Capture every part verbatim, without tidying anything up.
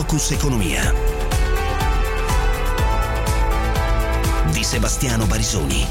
Focus Economia di Sebastiano Barisoni.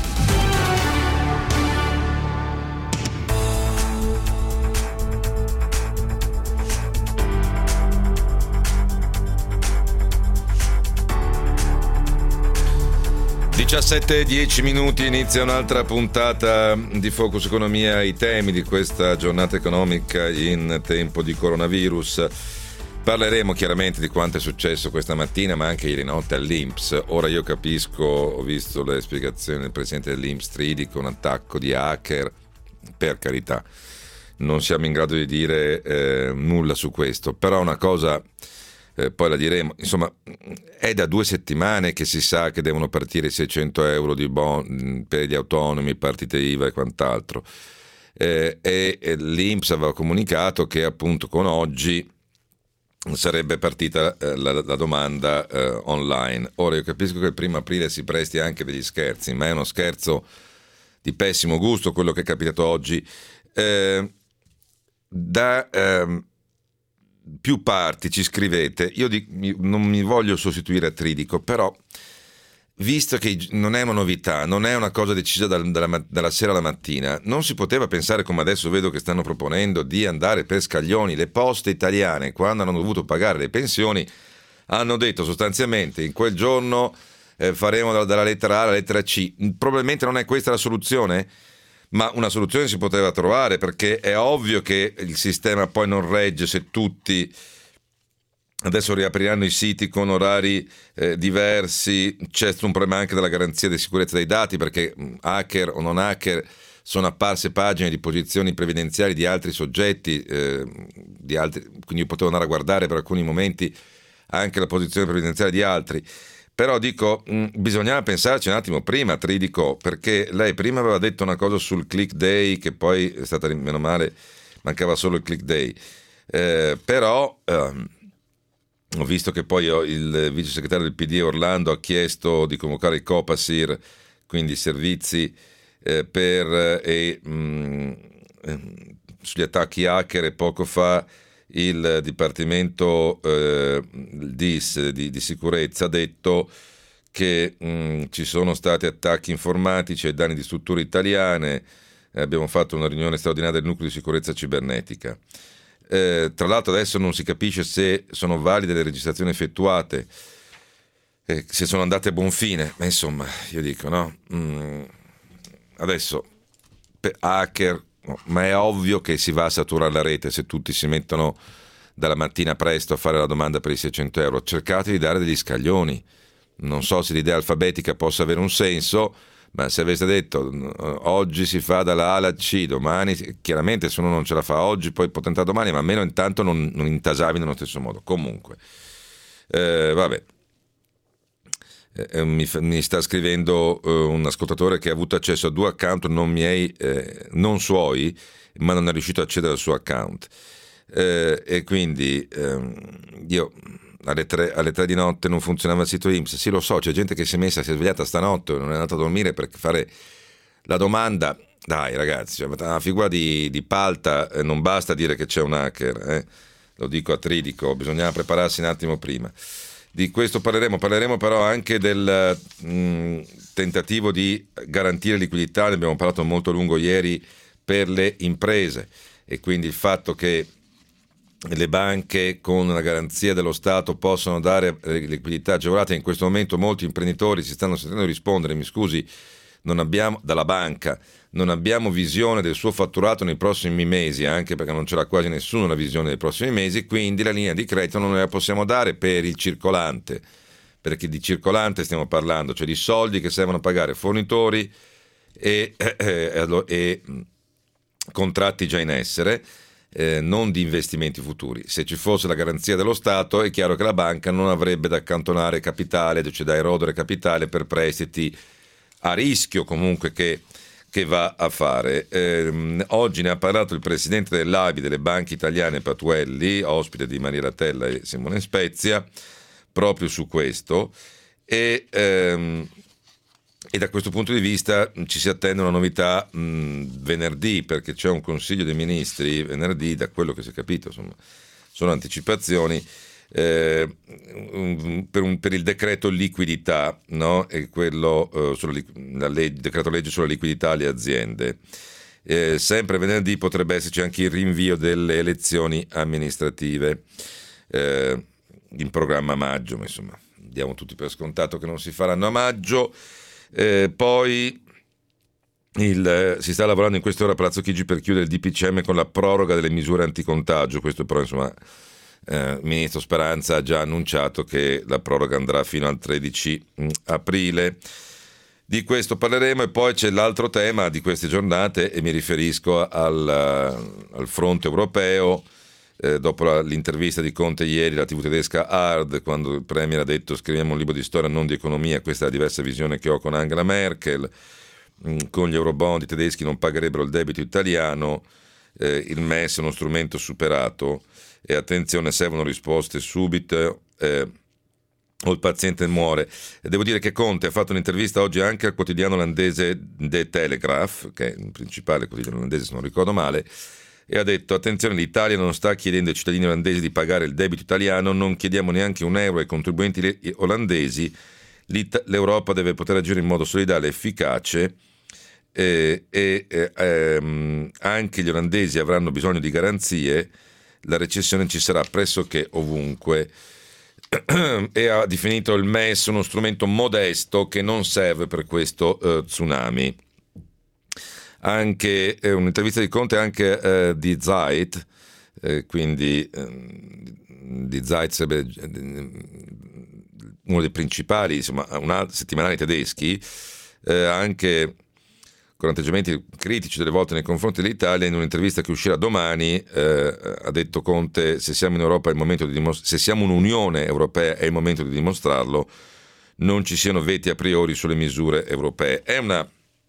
diciassette e dieci minuti, inizia un'altra puntata di Focus Economia, i temi di questa giornata economica in tempo di coronavirus. Parleremo chiaramente di quanto è successo questa mattina, ma anche ieri notte all'I N P S. Ora io capisco, ho visto le spiegazioni del presidente dell'I N P S Tridico, un attacco di hacker, per carità. Non siamo in grado di dire eh, nulla su questo, però una cosa... Eh, poi la diremo, insomma è da due settimane che si sa che devono partire seicento euro di bon per gli autonomi, partite I V A e quant'altro, eh, e, e l'I N P S aveva comunicato che appunto con oggi sarebbe partita eh, la, la domanda eh, online. Ora io capisco che il primo aprile si presti anche degli scherzi, ma è uno scherzo di pessimo gusto quello che è capitato oggi. eh, da eh, più parti ci scrivete, io di, non mi voglio sostituire a Tridico, però visto che non è una novità, non è una cosa decisa dal, dalla, dalla sera alla mattina, non si poteva pensare, come adesso vedo che stanno proponendo, di andare per scaglioni. Le poste italiane, quando hanno dovuto pagare le pensioni, hanno detto sostanzialmente in quel giorno eh, faremo dalla, dalla lettera A alla lettera C. Probabilmente non è questa la soluzione, ma una soluzione si poteva trovare, perché è ovvio che il sistema poi non regge se tutti adesso riapriranno i siti con orari eh, diversi. C'è un problema anche della garanzia di sicurezza dei dati, perché hacker o non hacker sono apparse pagine di posizioni previdenziali di altri soggetti, eh, di altri, quindi io potevo andare a guardare per alcuni momenti anche la posizione previdenziale di altri. Però dico, mh, bisognava pensarci un attimo prima, Tridico, perché lei prima aveva detto una cosa sul click day, che poi è stata, meno male, mancava solo il click day. Eh, però ehm, ho visto che poi il vice segretario del P D Orlando ha chiesto di convocare il Copasir, quindi i servizi eh, per eh, mh, sugli attacchi hacker, e poco fa il Dipartimento eh, D I S di, di sicurezza ha detto che mh, ci sono stati attacchi informatici ai danni di strutture italiane. Eh, abbiamo fatto una riunione straordinaria del nucleo di sicurezza cibernetica. Eh, tra l'altro adesso non si capisce se sono valide le registrazioni effettuate, eh, se sono andate a buon fine, ma insomma io dico no, mm, adesso per hacker. No, ma è ovvio che si va a saturare la rete se tutti si mettono dalla mattina presto a fare la domanda per i seicento euro. Cercate di dare degli scaglioni. Non so se l'idea alfabetica possa avere un senso, ma se aveste detto oggi si fa dalla A alla C, domani, chiaramente se uno non ce la fa oggi poi può tentare domani, ma almeno intanto non, non intasavi nello stesso modo. Comunque eh, vabbè. Eh, mi, mi sta scrivendo eh, un ascoltatore che ha avuto accesso a due account non miei, eh, non suoi, ma non è riuscito a accedere al suo account, eh, e quindi eh, io alle tre, alle tre di notte non funzionava il sito I N P S. Sì, lo so, c'è gente che si è messa, si è svegliata stanotte e non è andata a dormire per fare la domanda. Dai ragazzi, cioè, una figura di, di palta, eh, non basta dire che c'è un hacker, eh. Lo dico a Tridico, bisognava prepararsi un attimo prima. Di questo parleremo, parleremo però anche del mh, tentativo di garantire liquidità, ne abbiamo parlato molto a lungo ieri, per le imprese, e quindi il fatto che le banche con la garanzia dello Stato possono dare liquidità agevolata. In questo momento molti imprenditori si stanno sentendo rispondere, mi scusi, non abbiamo, dalla banca, non abbiamo visione del suo fatturato nei prossimi mesi, anche perché non c'era quasi nessuno una visione dei prossimi mesi, quindi la linea di credito non la possiamo dare per il circolante, perché di circolante stiamo parlando, cioè di soldi che servono a pagare fornitori e, eh, eh, e contratti già in essere, eh, non di investimenti futuri. Se ci fosse la garanzia dello Stato è chiaro che la banca non avrebbe da accantonare capitale, cioè da erodere capitale per prestiti a rischio comunque che, che va a fare. Eh, oggi ne ha parlato il presidente dell'A B I delle banche italiane Patuelli, ospite di Maria Latella e Simone Spezia, proprio su questo, e, ehm, e da questo punto di vista ci si attende una novità mh, venerdì, perché c'è un Consiglio dei Ministri venerdì, da quello che si è capito, insomma, sono anticipazioni, eh, per, un, per il decreto liquidità, no? E quello eh, sulla, la legge, decreto legge sulla liquidità alle aziende. Eh, sempre venerdì potrebbe esserci anche il rinvio delle elezioni amministrative eh, in programma a maggio, ma insomma diamo tutti per scontato che non si faranno a maggio. Eh, poi il, si sta lavorando in quest'ora a Palazzo Chigi per chiudere il D P C M con la proroga delle misure anticontagio. Questo però insomma eh, il ministro Speranza ha già annunciato che la proroga andrà fino al tredici aprile. Di questo parleremo. E poi c'è l'altro tema di queste giornate, e mi riferisco al, al fronte europeo. Eh, dopo la, l'intervista di Conte ieri, la tivù tedesca Hard, quando il Premier ha detto scriviamo un libro di storia, non di economia, questa è la diversa visione che ho con Angela Merkel, mm, con gli eurobond i tedeschi non pagherebbero il debito italiano, eh, il M E S è uno strumento superato e attenzione, servono risposte subite eh, o il paziente muore. E devo dire che Conte ha fatto un'intervista oggi anche al quotidiano olandese The Telegraph, che è il principale quotidiano olandese se non ricordo male, e ha detto attenzione, l'Italia non sta chiedendo ai cittadini olandesi di pagare il debito italiano, non chiediamo neanche un euro ai contribuenti olandesi, l'Europa deve poter agire in modo solidale e efficace eh, e eh, ehm, anche gli olandesi avranno bisogno di garanzie, la recessione ci sarà pressoché ovunque. E ha definito il M E S uno strumento modesto che non serve per questo eh, tsunami. Anche eh, un'intervista di Conte anche eh, di Zeit, eh, quindi eh, di Zeit sarebbe eh, uno dei principali insomma, una, settimanali tedeschi, eh, anche con atteggiamenti critici delle volte nei confronti dell'Italia. In un'intervista che uscirà domani eh, ha detto Conte: se siamo in Europa è il momento di dimostr- se siamo un'Unione Europea è il momento di dimostrarlo, non ci siano veti a priori sulle misure europee. È una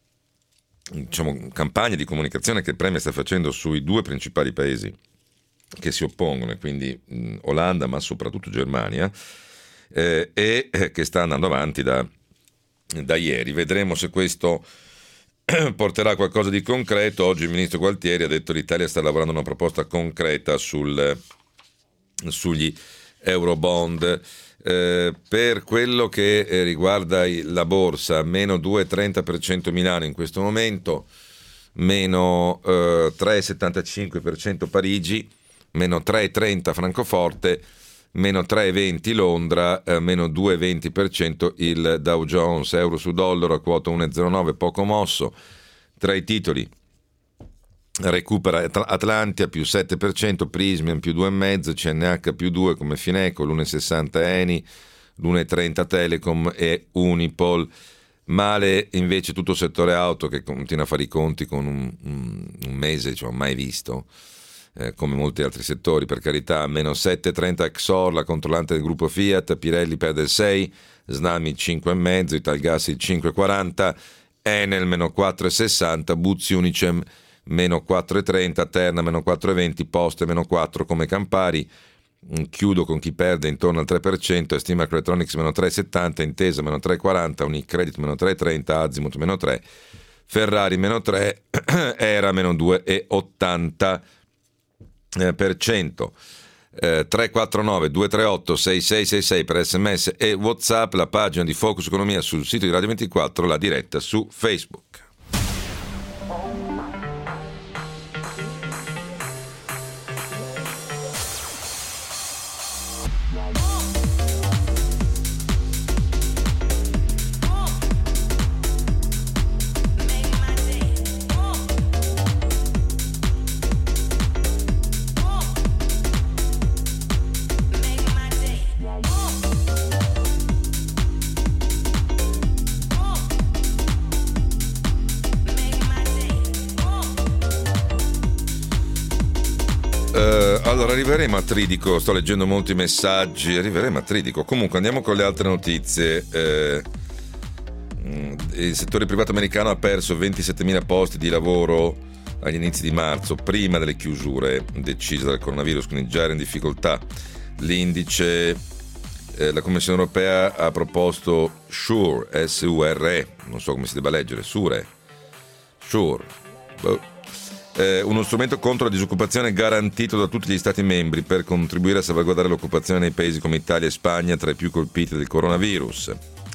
diciamo campagna di comunicazione che il Premier sta facendo sui due principali paesi che si oppongono, e quindi mh, Olanda ma soprattutto Germania, eh, e eh, che sta andando avanti da, da ieri. Vedremo se questo porterà qualcosa di concreto. Oggi il ministro Gualtieri ha detto che l'Italia sta lavorando a una proposta concreta sul, sugli eurobond. Eh, per quello che eh, riguarda la borsa, meno due virgola trenta per cento Milano in questo momento, meno eh, tre virgola settantacinque per cento Parigi, meno tre virgola trenta Francoforte, meno tre virgola venti Londra, eh, meno due virgola venti per cento il Dow Jones. Euro su dollaro a quota uno virgola zero nove, poco mosso. Tra i titoli recupera Atlantia più sette per cento, Prismian più due virgola cinque, C N H più due come Fineco, l'uno virgola sessanta Eni, l'uno virgola trenta Telecom e Unipol. Male invece tutto il settore auto, che continua a fare i conti con un, un, un mese diciamo, mai visto, eh, come molti altri settori, per carità. Meno sette virgola trenta Exor, la controllante del gruppo Fiat, Pirelli perde il sei, Snami il cinque virgola cinque, Italgas il cinque virgola quaranta, Enel meno quattro virgola sessanta, Buzzi Unicem meno quattro virgola trenta, Terna meno quattro virgola venti, Poste meno quattro come Campari. Chiudo con chi perde intorno al tre per cento, Estima Electronics meno tre virgola settanta, Intesa meno tre virgola quaranta, Unicredit meno tre virgola trenta, Azimut meno tre, Ferrari meno tre, Era meno due virgola ottanta per cento. Eh, tre quattro nove due tre otto sei sei sei sei per sms e WhatsApp, la pagina di Focus Economia sul sito di Radio ventiquattro, la diretta su Facebook. Allora, arriveremo a Tridico, sto leggendo molti messaggi, arriveremo a Tridico. Comunque andiamo con le altre notizie. Eh, il settore privato americano ha perso ventisettemila posti di lavoro agli inizi di marzo, prima delle chiusure decise dal coronavirus, quindi già era in difficoltà. L'indice, eh, la Commissione europea ha proposto SURE, S U R E, non so come si debba leggere, SURE, SURE, boh. Eh, uno strumento contro la disoccupazione garantito da tutti gli Stati membri per contribuire a salvaguardare l'occupazione nei paesi come Italia e Spagna, tra i più colpiti del coronavirus.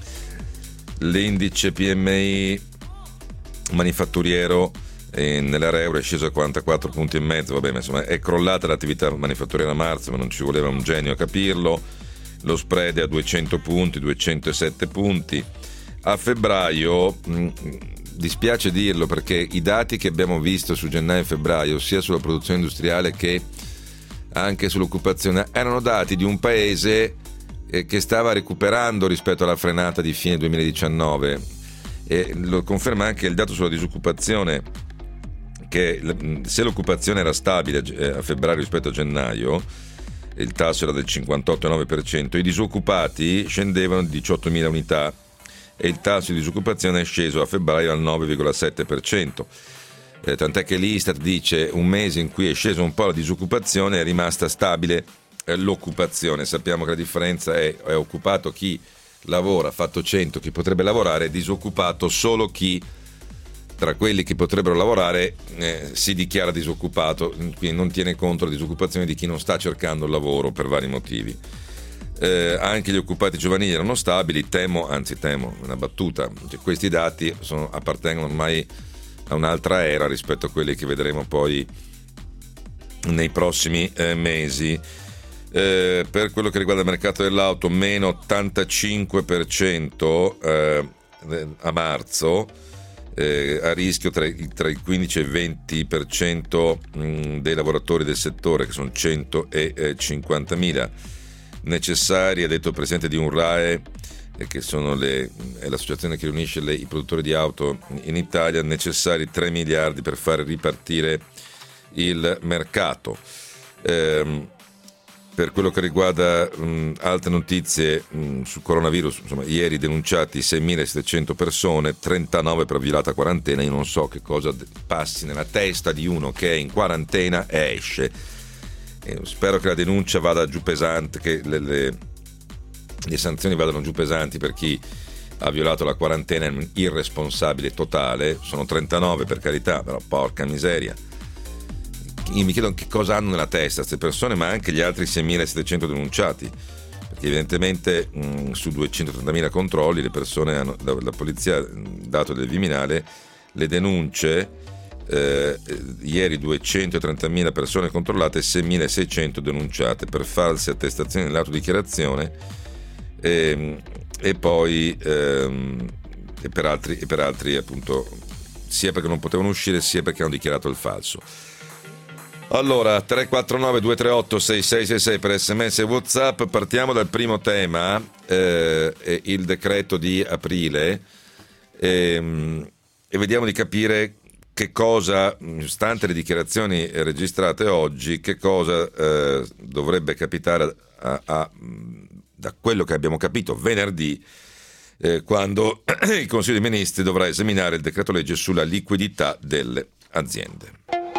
L'indice P M I manifatturiero eh, nell'area euro è sceso a quarantaquattro punti e mezzo, vabbè, ma insomma è crollata l'attività manifatturiera a marzo, ma non ci voleva un genio a capirlo. Lo spread è a duecento punti, duecentosette punti. A febbraio, mh, dispiace dirlo perché i dati che abbiamo visto su gennaio e febbraio, sia sulla produzione industriale che anche sull'occupazione, erano dati di un paese eh, che stava recuperando rispetto alla frenata di fine duemiladiciannove, e lo conferma anche il dato sulla disoccupazione, che se l'occupazione era stabile eh, a febbraio rispetto a gennaio, il tasso era del cinquantotto virgola nove per cento, i disoccupati scendevano di diciottomila unità e il tasso di disoccupazione è sceso a febbraio al nove virgola sette per cento. Eh, tant'è che l'Istat dice un mese in cui è scesa un po' la disoccupazione è rimasta stabile eh, l'occupazione. Sappiamo che la differenza è, è occupato chi lavora, fatto cento chi potrebbe lavorare, è disoccupato solo chi tra quelli che potrebbero lavorare eh, si dichiara disoccupato, quindi non tiene conto la disoccupazione di chi non sta cercando il lavoro per vari motivi. Eh, anche gli occupati giovanili erano stabili, temo, anzi temo, una battuta, cioè, questi dati sono, appartengono ormai a un'altra era rispetto a quelli che vedremo poi nei prossimi eh, mesi. Eh, per quello che riguarda il mercato dell'auto, meno ottantacinque per cento eh, a marzo, eh, a rischio tra, tra il quindici e il venti per cento mh, dei lavoratori del settore, che sono centocinquantamila. Necessari, ha detto il presidente di UNRAE, eh, che sono le, è l'associazione che riunisce le, i produttori di auto in Italia, necessari tre miliardi per fare ripartire il mercato. Eh, per quello che riguarda mh, altre notizie mh, sul coronavirus, insomma, ieri denunciati seimilasettecento persone, trentanove per violata quarantena. Io non so che cosa passi nella testa di uno che è in quarantena e esce. Eh, spero che la denuncia vada giù pesante, che le, le, le sanzioni vadano giù pesanti per chi ha violato la quarantena, è un irresponsabile totale. Sono trentanove, per carità, però porca miseria. Io mi chiedo che cosa hanno nella testa queste persone, ma anche gli altri seimilasettecento denunciati, perché evidentemente mh, su duecentotrentamila controlli le persone hanno, la, la polizia, dato del Viminale, le denunce, eh, ieri duecentotrentamila persone controllate, seimilaseicento denunciate per false attestazioni nell'autodichiarazione e, e poi ehm, e per altri, e per altri appunto, sia perché non potevano uscire sia perché hanno dichiarato il falso. Allora, tre quattro nove due tre otto sei sei sei sei per sms e WhatsApp. Partiamo dal primo tema, eh, il decreto di aprile, eh, e vediamo di capire che cosa, stante le dichiarazioni registrate oggi, che cosa eh, dovrebbe capitare a, a, da quello che abbiamo capito venerdì, eh, quando il Consiglio dei Ministri dovrà esaminare il decreto legge sulla liquidità delle aziende.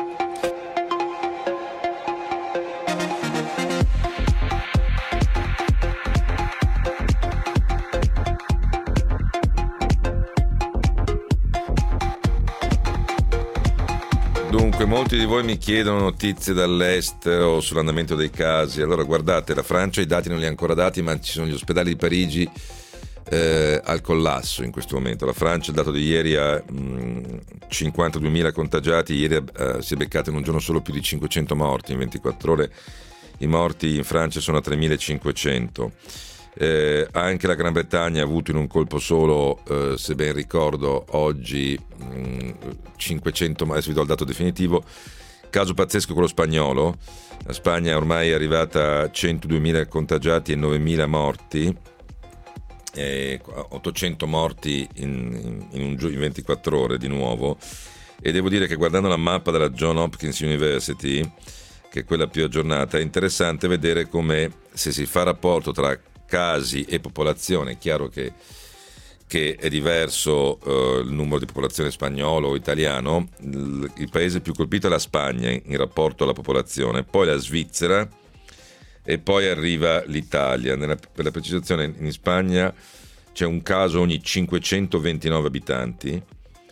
Dunque, molti di voi mi chiedono notizie dall'estero sull'andamento dei casi. Allora, guardate, la Francia i dati non li ha ancora dati, ma ci sono gli ospedali di Parigi eh, al collasso in questo momento. La Francia, il dato di ieri, ha mh, cinquantaduemila contagiati, ieri eh, si è beccato in un giorno solo più di cinquecento morti, in ventiquattro ore i morti in Francia sono a tremilacinquecento. Eh, anche la Gran Bretagna ha avuto in un colpo solo, eh, se ben ricordo, oggi mh, cinquecento, ma adesso vi do il dato definitivo. Caso pazzesco quello spagnolo. La Spagna è ormai arrivata a centoduemila contagiati e novemila morti, e ottocento morti in, in, un, in ventiquattro ore di nuovo. E devo dire che guardando la mappa della Johns Hopkins University, che è quella più aggiornata, è interessante vedere come, se si fa rapporto tra casi e popolazione, è chiaro che, che è diverso eh, il numero di popolazione spagnolo o italiano. Il, il paese più colpito è la Spagna in rapporto alla popolazione, poi la Svizzera e poi arriva l'Italia. Nella, per la precisazione, in Spagna c'è un caso ogni cinquecentoventinove abitanti,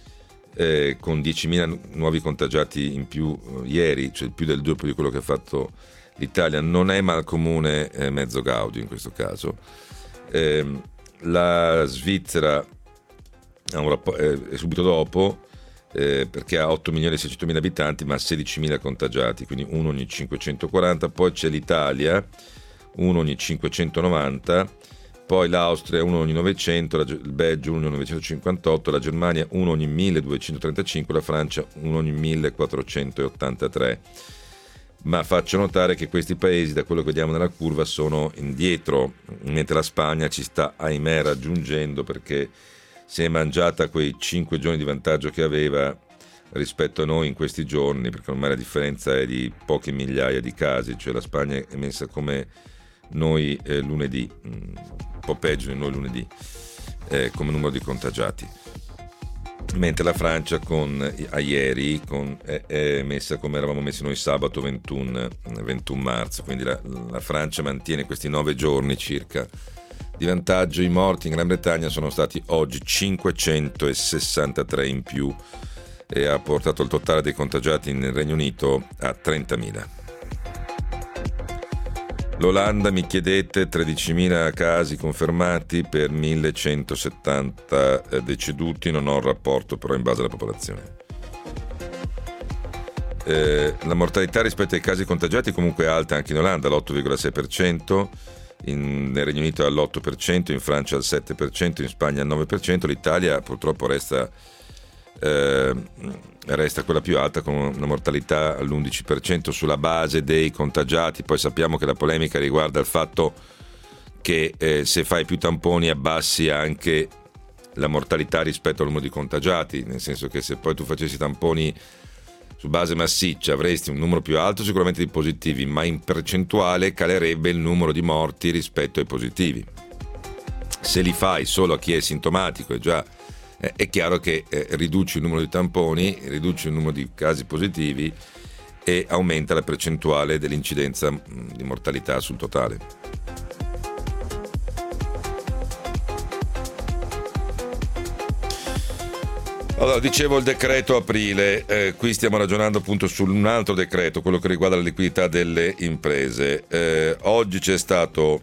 eh, con diecimila nuovi contagiati in più eh, ieri, cioè più del doppio di quello che ha fatto l'Italia. Non è mal comune eh, mezzo gaudio in questo caso. Eh, la Svizzera ha un rapp- eh, è subito dopo, eh, perché ha otto milioni e seicentomila abitanti ma sedicimila contagiati, quindi uno ogni cinquecentoquaranta. Poi c'è l'Italia, uno ogni cinquecentonovanta, poi l'Austria uno ogni novecento, la, il Belgio uno ogni novecentocinquantotto, la Germania uno ogni milleduecentotrentacinque, la Francia uno ogni millequattrocentottantatré. Ma faccio notare che questi paesi, da quello che vediamo nella curva, sono indietro, mentre la Spagna ci sta ahimè raggiungendo, perché si è mangiata quei cinque giorni di vantaggio che aveva rispetto a noi in questi giorni, perché ormai la differenza è di poche migliaia di casi, cioè la Spagna è messa come noi eh, lunedì, un po' peggio di noi lunedì, eh, come numero di contagiati, mentre la Francia con, a ieri con, è, è messa come eravamo messi noi sabato ventuno marzo, quindi la, la Francia mantiene questi nove giorni circa di vantaggio. I morti in Gran Bretagna sono stati oggi cinquecentosessantatré in più e ha portato il totale dei contagiati nel Regno Unito a trentamila. L'Olanda, mi chiedete, tredicimila casi confermati per millecentosettanta deceduti, non ho il rapporto però in base alla popolazione. Eh, la mortalità rispetto ai casi contagiati comunque è alta anche in Olanda, l'otto virgola sei per cento, in, nel Regno Unito all'otto per cento, in Francia al sette per cento, in Spagna al nove per cento, l'Italia purtroppo resta... Eh, resta quella più alta con una mortalità all'undici per cento sulla base dei contagiati. Poi sappiamo che la polemica riguarda il fatto che eh, se fai più tamponi abbassi anche la mortalità rispetto al numero di contagiati, nel senso che se poi tu facessi tamponi su base massiccia avresti un numero più alto sicuramente di positivi, ma in percentuale calerebbe il numero di morti rispetto ai positivi. Se li fai solo a chi è sintomatico e già Eh, è chiaro che eh, riduci il numero di tamponi, riduci il numero di casi positivi e aumenta la percentuale dell'incidenza mh, di mortalità sul totale. Allora, dicevo il decreto aprile, eh, qui stiamo ragionando appunto su un altro decreto, quello che riguarda la liquidità delle imprese. Eh, oggi c'è stato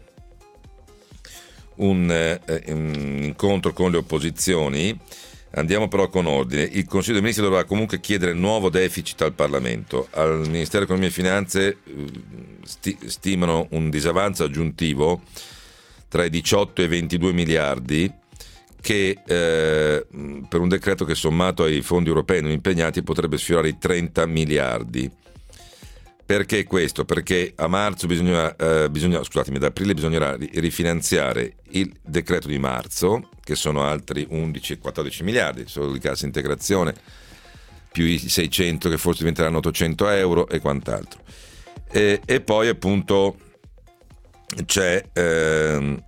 Un, eh, un incontro con le opposizioni. Andiamo però con ordine. Il Consiglio dei Ministri dovrà comunque chiedere nuovo deficit al Parlamento. Al Ministero dell'Economia e Finanze sti- stimano un disavanzo aggiuntivo tra i diciotto e i ventidue miliardi che eh, per un decreto che sommato ai fondi europei non impegnati potrebbe sfiorare i trenta miliardi. Perché questo? Perché a marzo bisogna, eh, bisogna, scusatemi, ad aprile bisognerà rifinanziare il decreto di marzo, che sono altri undici quattordici miliardi, solo di cassa integrazione, più i seicento che forse diventeranno ottocento euro e quant'altro. E, e poi appunto c'è, ehm,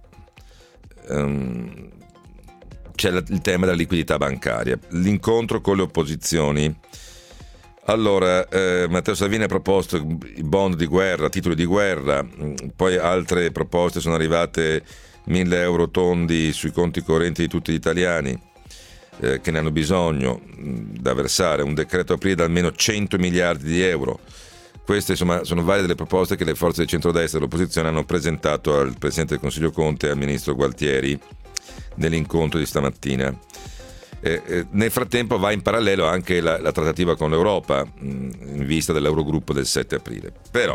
ehm, c'è il tema della liquidità bancaria, l'incontro con le opposizioni. Allora, eh, Matteo Salvini ha proposto i bond di guerra, titoli di guerra, poi altre proposte sono arrivate, mille euro tondi sui conti correnti di tutti gli italiani eh, che ne hanno bisogno mh, da versare, un decreto aprile da almeno cento miliardi di euro. Queste insomma sono varie delle proposte che le forze di centrodestra e dell'opposizione hanno presentato al Presidente del Consiglio Conte e al Ministro Gualtieri nell'incontro di stamattina. Eh, eh, nel frattempo va in parallelo anche la, la trattativa con l'Europa mh, in vista dell'Eurogruppo del sette aprile. Però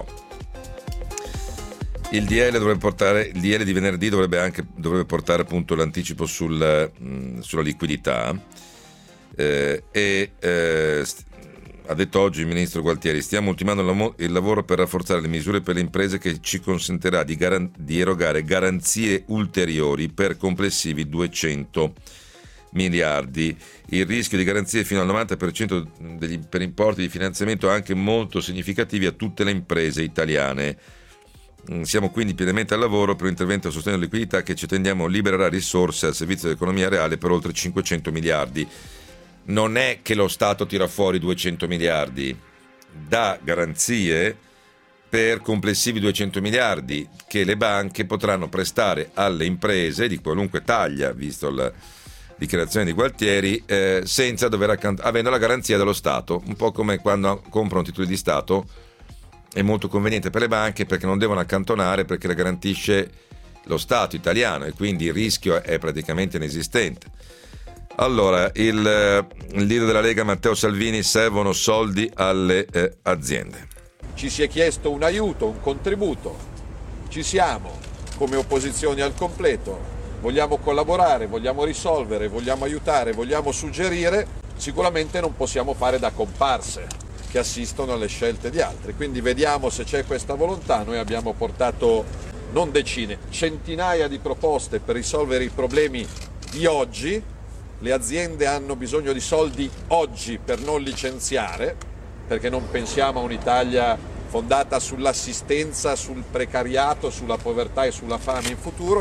il D L dovrebbe portare il D L di venerdì dovrebbe anche dovrebbe portare appunto l'anticipo sul, mh, sulla liquidità eh, e eh, st- ha detto oggi il ministro Gualtieri: stiamo ultimando il, lam- il lavoro per rafforzare le misure per le imprese che ci consentirà di, garan- di erogare garanzie ulteriori per complessivi duecento miliardi. Il rischio di garanzie fino al novanta per cento degli, per importi di finanziamento anche molto significativi a tutte le imprese italiane. Siamo quindi pienamente al lavoro per un intervento a sostegno della liquidità che ci attendiamo libererà risorse al servizio dell'economia reale per oltre cinquecento miliardi. Non è che lo Stato tira fuori duecento miliardi, dà garanzie per complessivi duecento miliardi che le banche potranno prestare alle imprese di qualunque taglia, visto il dichiarazione di Gualtieri, eh, senza dover accant- avendo la garanzia dello Stato, un po' come quando comprano titoli di Stato. È molto conveniente per le banche perché non devono accantonare, perché la garantisce lo Stato italiano e quindi il rischio è praticamente inesistente. Allora, il, il leader della Lega Matteo Salvini: servono soldi alle eh, aziende. Ci si è chiesto un aiuto, un contributo, ci siamo come opposizioni al completo, vogliamo collaborare, vogliamo risolvere, vogliamo aiutare, vogliamo suggerire, sicuramente non possiamo fare da comparse che assistono alle scelte di altri, quindi vediamo se c'è questa volontà. Noi abbiamo portato non decine, centinaia di proposte per risolvere i problemi di oggi. Le aziende hanno bisogno di soldi oggi per non licenziare, perché non pensiamo a un'Italia fondata sull'assistenza, sul precariato, sulla povertà e sulla fame in futuro.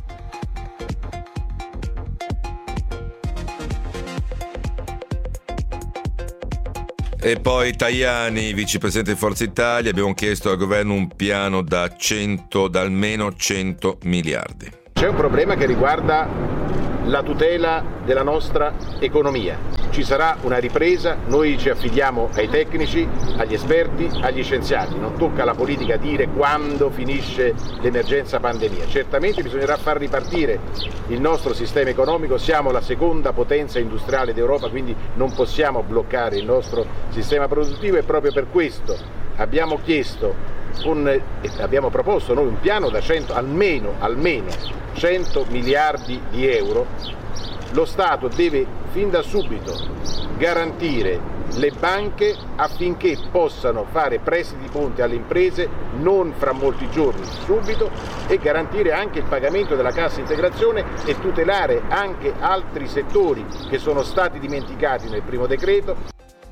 E poi Tajani, vicepresidente di Forza Italia: abbiamo chiesto al governo un piano da cento, da almeno cento miliardi. C'è un problema che riguarda la tutela della nostra economia. Ci sarà una ripresa, noi ci affidiamo ai tecnici, agli esperti, agli scienziati. Non tocca alla politica dire quando finisce l'emergenza pandemia. Certamente bisognerà far ripartire il nostro sistema economico, siamo la seconda potenza industriale d'Europa, quindi non possiamo bloccare il nostro sistema produttivo e proprio per questo abbiamo chiesto un, eh, abbiamo proposto noi un piano da cento, almeno, almeno cento miliardi di euro. Lo Stato deve fin da subito garantire le banche affinché possano fare prestiti ponte alle imprese non fra molti giorni, subito, e garantire anche il pagamento della cassa integrazione e tutelare anche altri settori che sono stati dimenticati nel primo decreto.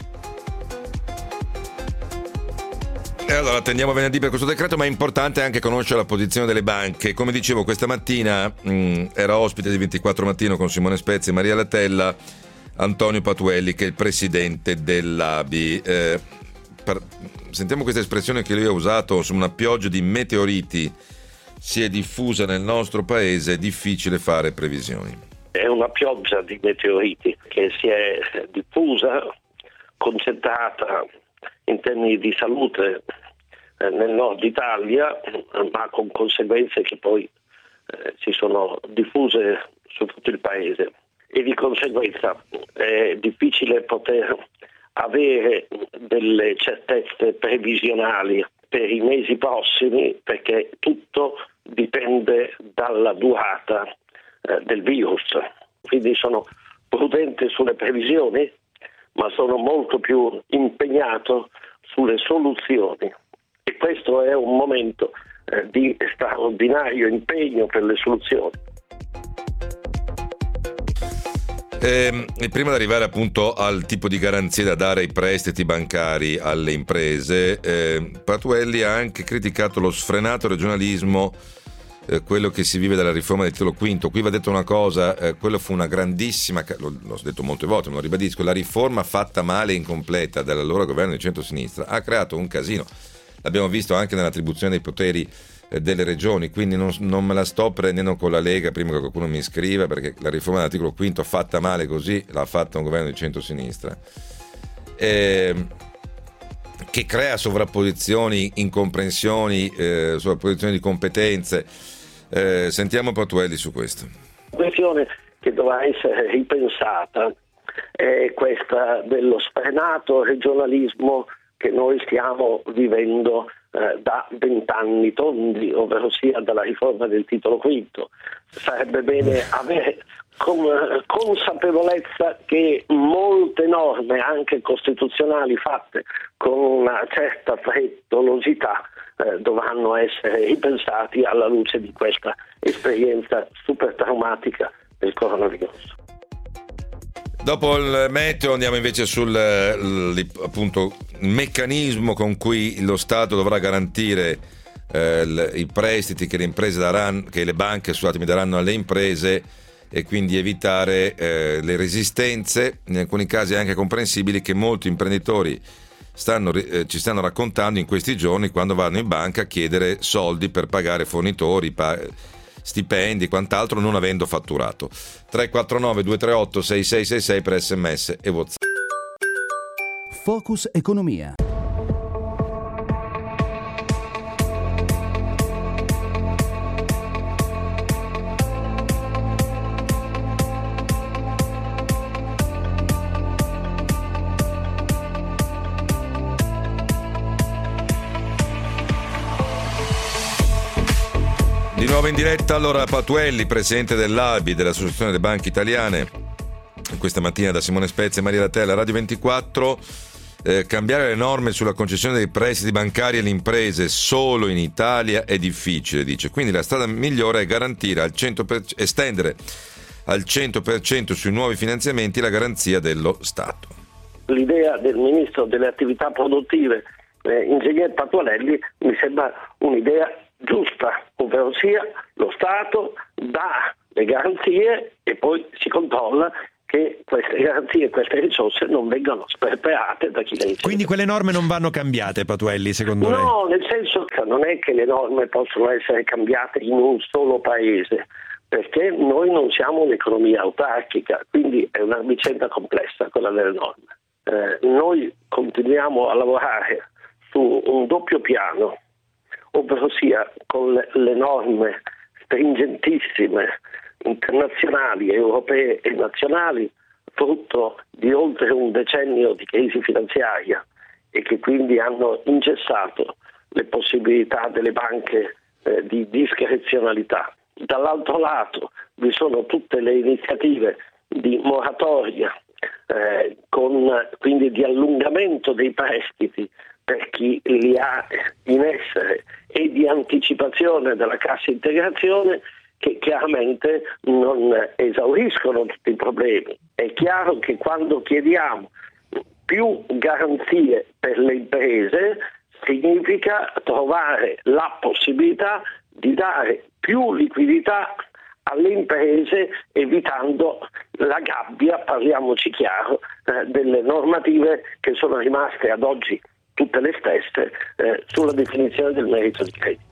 E allora attendiamo venerdì per questo decreto, ma è importante anche conoscere la posizione delle banche. Come dicevo, questa mattina mh, era ospite di ventiquattro Mattino con Simone Spezzi e Maria Latella Antonio Patuelli, che è il presidente dell'A B I. Eh, per, sentiamo questa espressione che lui ha usato: su una pioggia di meteoriti si è diffusa nel nostro paese, è difficile fare previsioni. È una pioggia di meteoriti che si è diffusa, concentrata in termini di salute eh, nel nord Italia, ma con conseguenze che poi eh, si sono diffuse su tutto il paese, e di conseguenza è difficile poter avere delle certezze previsionali per i mesi prossimi, perché tutto dipende dalla durata eh, del virus. Quindi sono prudente sulle previsioni, ma sono molto più impegnato sulle soluzioni, e questo è un momento eh, di straordinario impegno per le soluzioni. Eh, e prima di arrivare appunto al tipo di garanzie da dare ai prestiti bancari alle imprese, eh, Patuelli ha anche criticato lo sfrenato regionalismo, Eh, quello che si vive dalla riforma del titolo quinto. Qui va detto una cosa, eh, quello fu una grandissima, lo, l'ho detto molte volte, me lo ribadisco, la riforma fatta male e incompleta dall'allora governo di centrosinistra ha creato un casino. L'abbiamo visto anche nell'attribuzione dei poteri eh, delle regioni, quindi non, non me la sto prendendo con la Lega prima che qualcuno mi scriva, perché la riforma dell'articolo quinto fatta male così l'ha fatta un governo di centrosinistra. Eh, che crea sovrapposizioni, incomprensioni, eh, sovrapposizioni di competenze. Eh, sentiamo Patuelli su questo. La questione che dovrà essere ripensata è questa dello sfrenato regionalismo che noi stiamo vivendo eh, da vent'anni tondi, ovvero sia dalla riforma del titolo quinto. Sarebbe bene avere con consapevolezza che molte norme, anche costituzionali, fatte con una certa frettolosità, eh, dovranno essere ripensati alla luce di questa esperienza super traumatica del coronavirus. Dopo il meteo andiamo invece sul l, appunto il meccanismo con cui lo Stato dovrà garantire eh, l, i prestiti che le imprese daranno, che le banche scusatemi, daranno alle imprese, e quindi evitare eh, le resistenze, in alcuni casi anche comprensibili, che molti imprenditori stanno, eh, ci stanno raccontando in questi giorni quando vanno in banca a chiedere soldi per pagare fornitori, pa- stipendi e quant'altro, non avendo fatturato. tre quattro nove due tre otto sei sei sei sei per sms e WhatsApp. Focus Economia. Di nuovo in diretta, allora Patuelli, presidente dell'A B I, dell'Associazione delle Banche Italiane, questa mattina da Simone Spezia e Maria Latella, Radio ventiquattro. Eh, cambiare le norme sulla concessione dei prestiti bancari alle imprese solo in Italia è difficile, dice. Quindi la strada migliore è garantire al cento per cento, estendere al cento per cento sui nuovi finanziamenti la garanzia dello Stato. L'idea del ministro delle attività produttive, eh, ingegner Patuelli, mi sembra un'idea giusta, ovvero sia lo Stato dà le garanzie e poi si controlla che queste garanzie e queste risorse non vengano sperperate da chi le riceve. Quindi quelle norme non vanno cambiate, Patuelli, secondo lei? No, nel senso che non è che le norme possono essere cambiate in un solo paese, perché noi non siamo un'economia autarchica, quindi è una vicenda complessa quella delle norme. Eh, noi continuiamo a lavorare su un doppio piano, ovvero sia con le, le norme stringentissime internazionali, europee e nazionali, frutto di oltre un decennio di crisi finanziaria e che quindi hanno ingessato le possibilità delle banche eh, di discrezionalità. Dall'altro lato vi sono tutte le iniziative di moratoria, eh, con quindi di allungamento dei prestiti per chi li ha in essere e di anticipazione della cassa integrazione, che chiaramente non esauriscono tutti i problemi. È chiaro che quando chiediamo più garanzie per le imprese significa trovare la possibilità di dare più liquidità alle imprese, evitando la gabbia, parliamoci chiaro, eh, delle normative che sono rimaste ad oggi tutte le stesse eh, sulla definizione del merito di credito.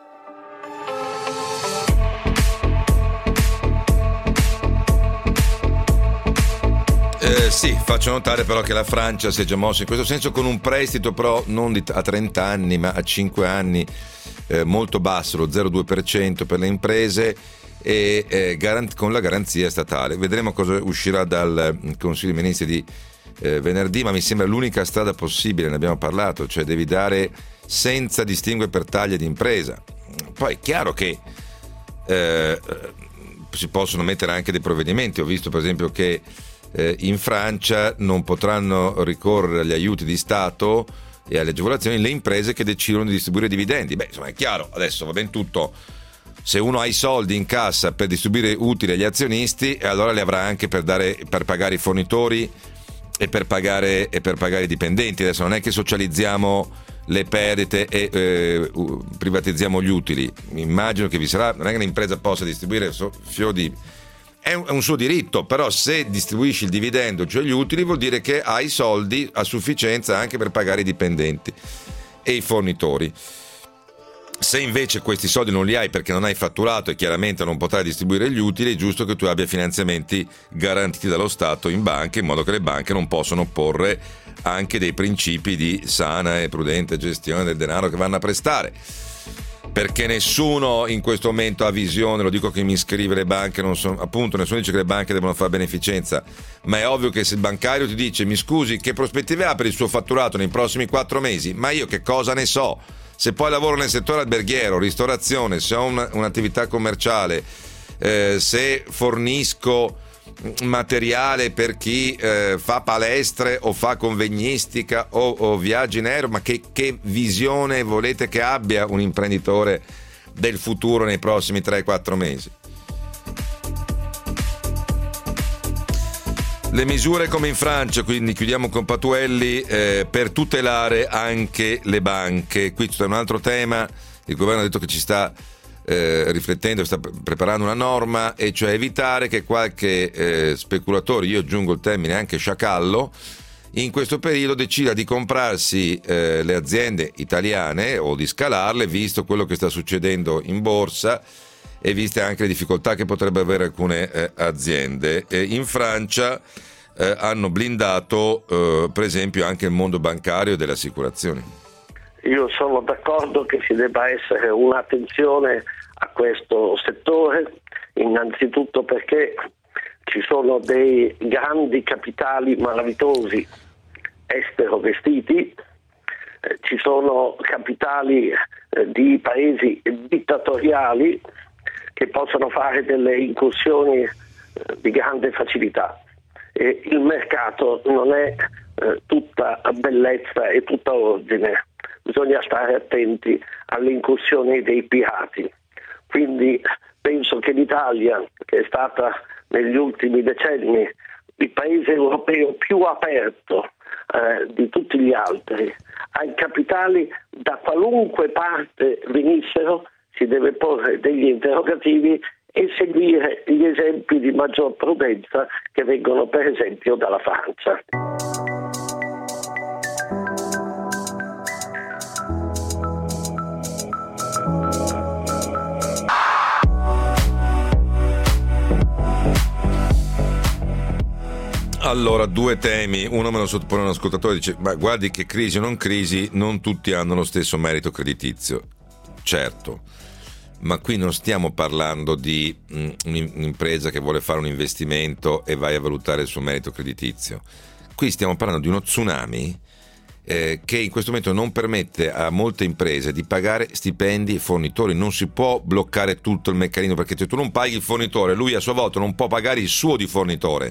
Eh, sì, faccio notare però che la Francia si è già mossa in questo senso con un prestito però non di, a trenta anni ma a cinque anni eh, molto basso, lo zero virgola due per cento per le imprese e eh, garant- con la garanzia statale. Vedremo cosa uscirà dal Consiglio dei Ministri di eh, venerdì, ma mi sembra l'unica strada possibile, ne abbiamo parlato, cioè devi dare senza distinguere per taglia di impresa. Poi è chiaro che eh, si possono mettere anche dei provvedimenti. Ho visto per esempio che eh, in Francia non potranno ricorrere agli aiuti di Stato e alle agevolazioni le imprese che decidono di distribuire dividendi. Beh, insomma, è chiaro, adesso va ben tutto. Se uno ha i soldi in cassa per distribuire utili agli azionisti, allora li avrà anche per dare, per pagare i fornitori e per pagare e per pagare i dipendenti. Adesso non è che socializziamo le perdite e eh, privatizziamo gli utili. Immagino che vi sarà, non è che un'impresa possa distribuire fior di è un, è un suo diritto, però se distribuisci il dividendo, cioè gli utili, vuol dire che hai soldi a sufficienza anche per pagare i dipendenti e i fornitori. Se invece questi soldi non li hai perché non hai fatturato e chiaramente non potrai distribuire gli utili, è giusto che tu abbia finanziamenti garantiti dallo Stato in banca, in modo che le banche non possano opporre anche dei principi di sana e prudente gestione del denaro che vanno a prestare. Perché nessuno in questo momento ha visione, lo dico che mi iscrive le banche, non sono, appunto nessuno dice che le banche devono fare beneficenza, ma è ovvio che se il bancario ti dice mi scusi che prospettive ha per il suo fatturato nei prossimi quattro mesi, ma io che cosa ne so? Se poi lavoro nel settore alberghiero, ristorazione, se ho una, un'attività commerciale, eh, se fornisco materiale per chi eh, fa palestre o fa convegnistica o, o viaggi in aereo, ma che, che visione volete che abbia un imprenditore del futuro nei prossimi tre quattro mesi? Le misure come in Francia, quindi chiudiamo con Patuelli, eh, per tutelare anche le banche. Qui c'è un altro tema, il governo ha detto che ci sta eh, riflettendo, sta preparando una norma, e cioè evitare che qualche eh, speculatore, io aggiungo il termine anche sciacallo, in questo periodo decida di comprarsi eh, le aziende italiane o di scalarle, visto quello che sta succedendo in borsa e viste anche le difficoltà che potrebbero avere alcune eh, aziende. E in Francia eh, hanno blindato eh, per esempio anche il mondo bancario e delle assicurazioni. Io sono d'accordo che ci debba essere un'attenzione a questo settore, innanzitutto perché ci sono dei grandi capitali malavitosi estero vestiti, eh, ci sono capitali eh, di paesi dittatoriali che possono fare delle incursioni eh, di grande facilità, e il mercato non è eh, tutta bellezza e tutta ordine, bisogna stare attenti alle incursioni dei pirati. Quindi penso che l'Italia, che è stata negli ultimi decenni il paese europeo più aperto eh, di tutti gli altri ai capitali da qualunque parte venissero, si deve porre degli interrogativi e seguire gli esempi di maggior prudenza che vengono per esempio dalla Francia. Allora, due temi, uno me lo sottopone un ascoltatore, dice ma guardi che crisi o non crisi, non tutti hanno lo stesso merito creditizio. Certo, ma qui non stiamo parlando di mh, un'impresa che vuole fare un investimento e vai a valutare il suo merito creditizio. Qui stiamo parlando di uno tsunami eh, che in questo momento non permette a molte imprese di pagare stipendi e fornitori. Non si può bloccare tutto il meccanismo, perché se tu non paghi il fornitore, lui a sua volta non può pagare il suo di fornitore.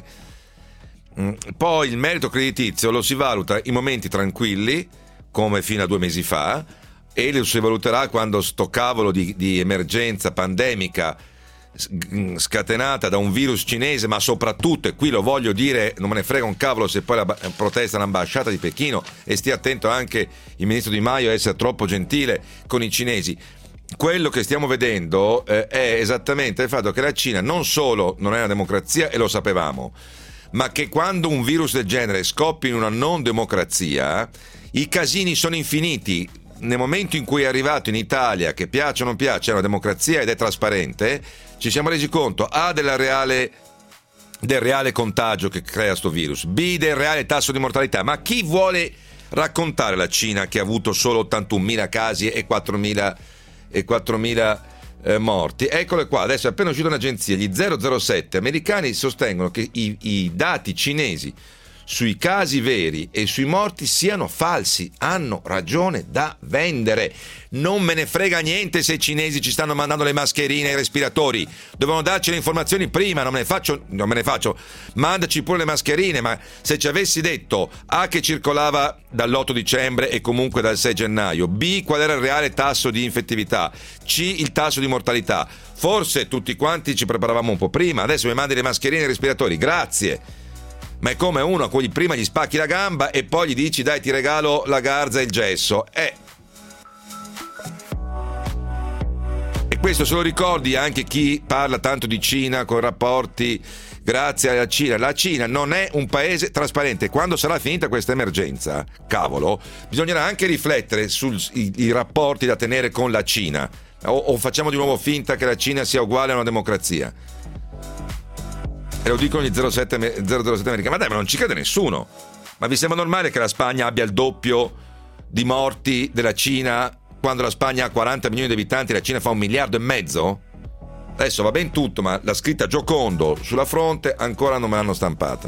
Poi il merito creditizio lo si valuta in momenti tranquilli, come fino a due mesi fa, e lo si valuterà quando sto cavolo di, di emergenza pandemica scatenata da un virus cinese, ma soprattutto, e qui lo voglio dire, non me ne frega un cavolo se poi la protesta l'ambasciata di Pechino, e stia attento anche il ministro Di Maio a essere troppo gentile con i cinesi. Quello che stiamo vedendo eh, è esattamente il fatto che la Cina non solo non è una democrazia, e lo sapevamo, ma che quando un virus del genere scoppia in una non democrazia, i casini sono infiniti. Nel momento in cui è arrivato in Italia, che piace o non piace, è una democrazia ed è trasparente, ci siamo resi conto A della reale, del reale contagio che crea sto virus, B del reale tasso di mortalità. Ma chi vuole raccontare la Cina che ha avuto solo ottantunomila casi e quattromila e quattromila Eh, morti? Eccole qua, adesso è appena uscita un'agenzia, gli zero zero sette americani sostengono che i, i dati cinesi sui casi veri e sui morti siano falsi. Hanno ragione da vendere. Non me ne frega niente se i cinesi ci stanno mandando le mascherine e i respiratori, dovevano darci le informazioni prima. Non me ne faccio, non me ne faccio mandaci pure le mascherine. Ma se ci avessi detto A che circolava dall'otto dicembre e comunque dal sei gennaio, B qual era il reale tasso di infettività, C il tasso di mortalità, forse tutti quanti ci preparavamo un po' prima. Adesso mi mandi le mascherine e i respiratori, grazie. Ma è come uno a cui prima gli spacchi la gamba e poi gli dici dai ti regalo la garza e il gesso. Eh. E questo se lo ricordi anche chi parla tanto di Cina con rapporti grazie alla Cina. La Cina non è un paese trasparente. Quando sarà finita questa emergenza, cavolo, bisognerà anche riflettere sui rapporti da tenere con la Cina. O, o facciamo di nuovo finta che la Cina sia uguale a una democrazia. E lo dicono gli zero zero zero sette americani. Ma dai, ma non ci crede nessuno. Ma vi sembra normale che la Spagna abbia il doppio di morti della Cina quando la Spagna ha quaranta milioni di abitanti e la Cina fa un miliardo e mezzo? Adesso va ben tutto, ma la scritta Giocondo sulla fronte ancora non me l'hanno stampata.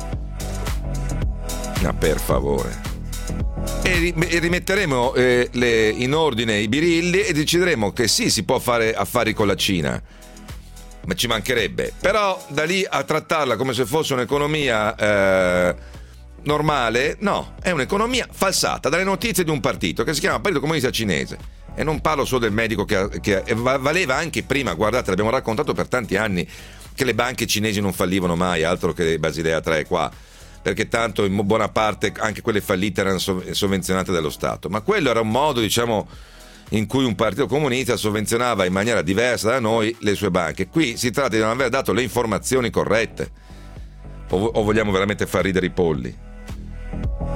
Ma per favore. E rimetteremo eh, le, in ordine i birilli e decideremo che sì, si può fare affari con la Cina. Ma ci mancherebbe. Però da lì a trattarla come se fosse un'economia eh, normale, no, è un'economia falsata dalle notizie di un partito che si chiama Partito Comunista Cinese. E non parlo solo del medico che, che valeva anche prima, guardate, l'abbiamo raccontato per tanti anni, che le banche cinesi non fallivano mai, altro che Basilea tre qua, perché tanto in buona parte anche quelle fallite erano sovvenzionate dallo Stato. Ma quello era un modo, diciamo, in cui un partito comunista sovvenzionava in maniera diversa da noi le sue banche. Qui si tratta di non aver dato le informazioni corrette, o, o vogliamo veramente far ridere i polli?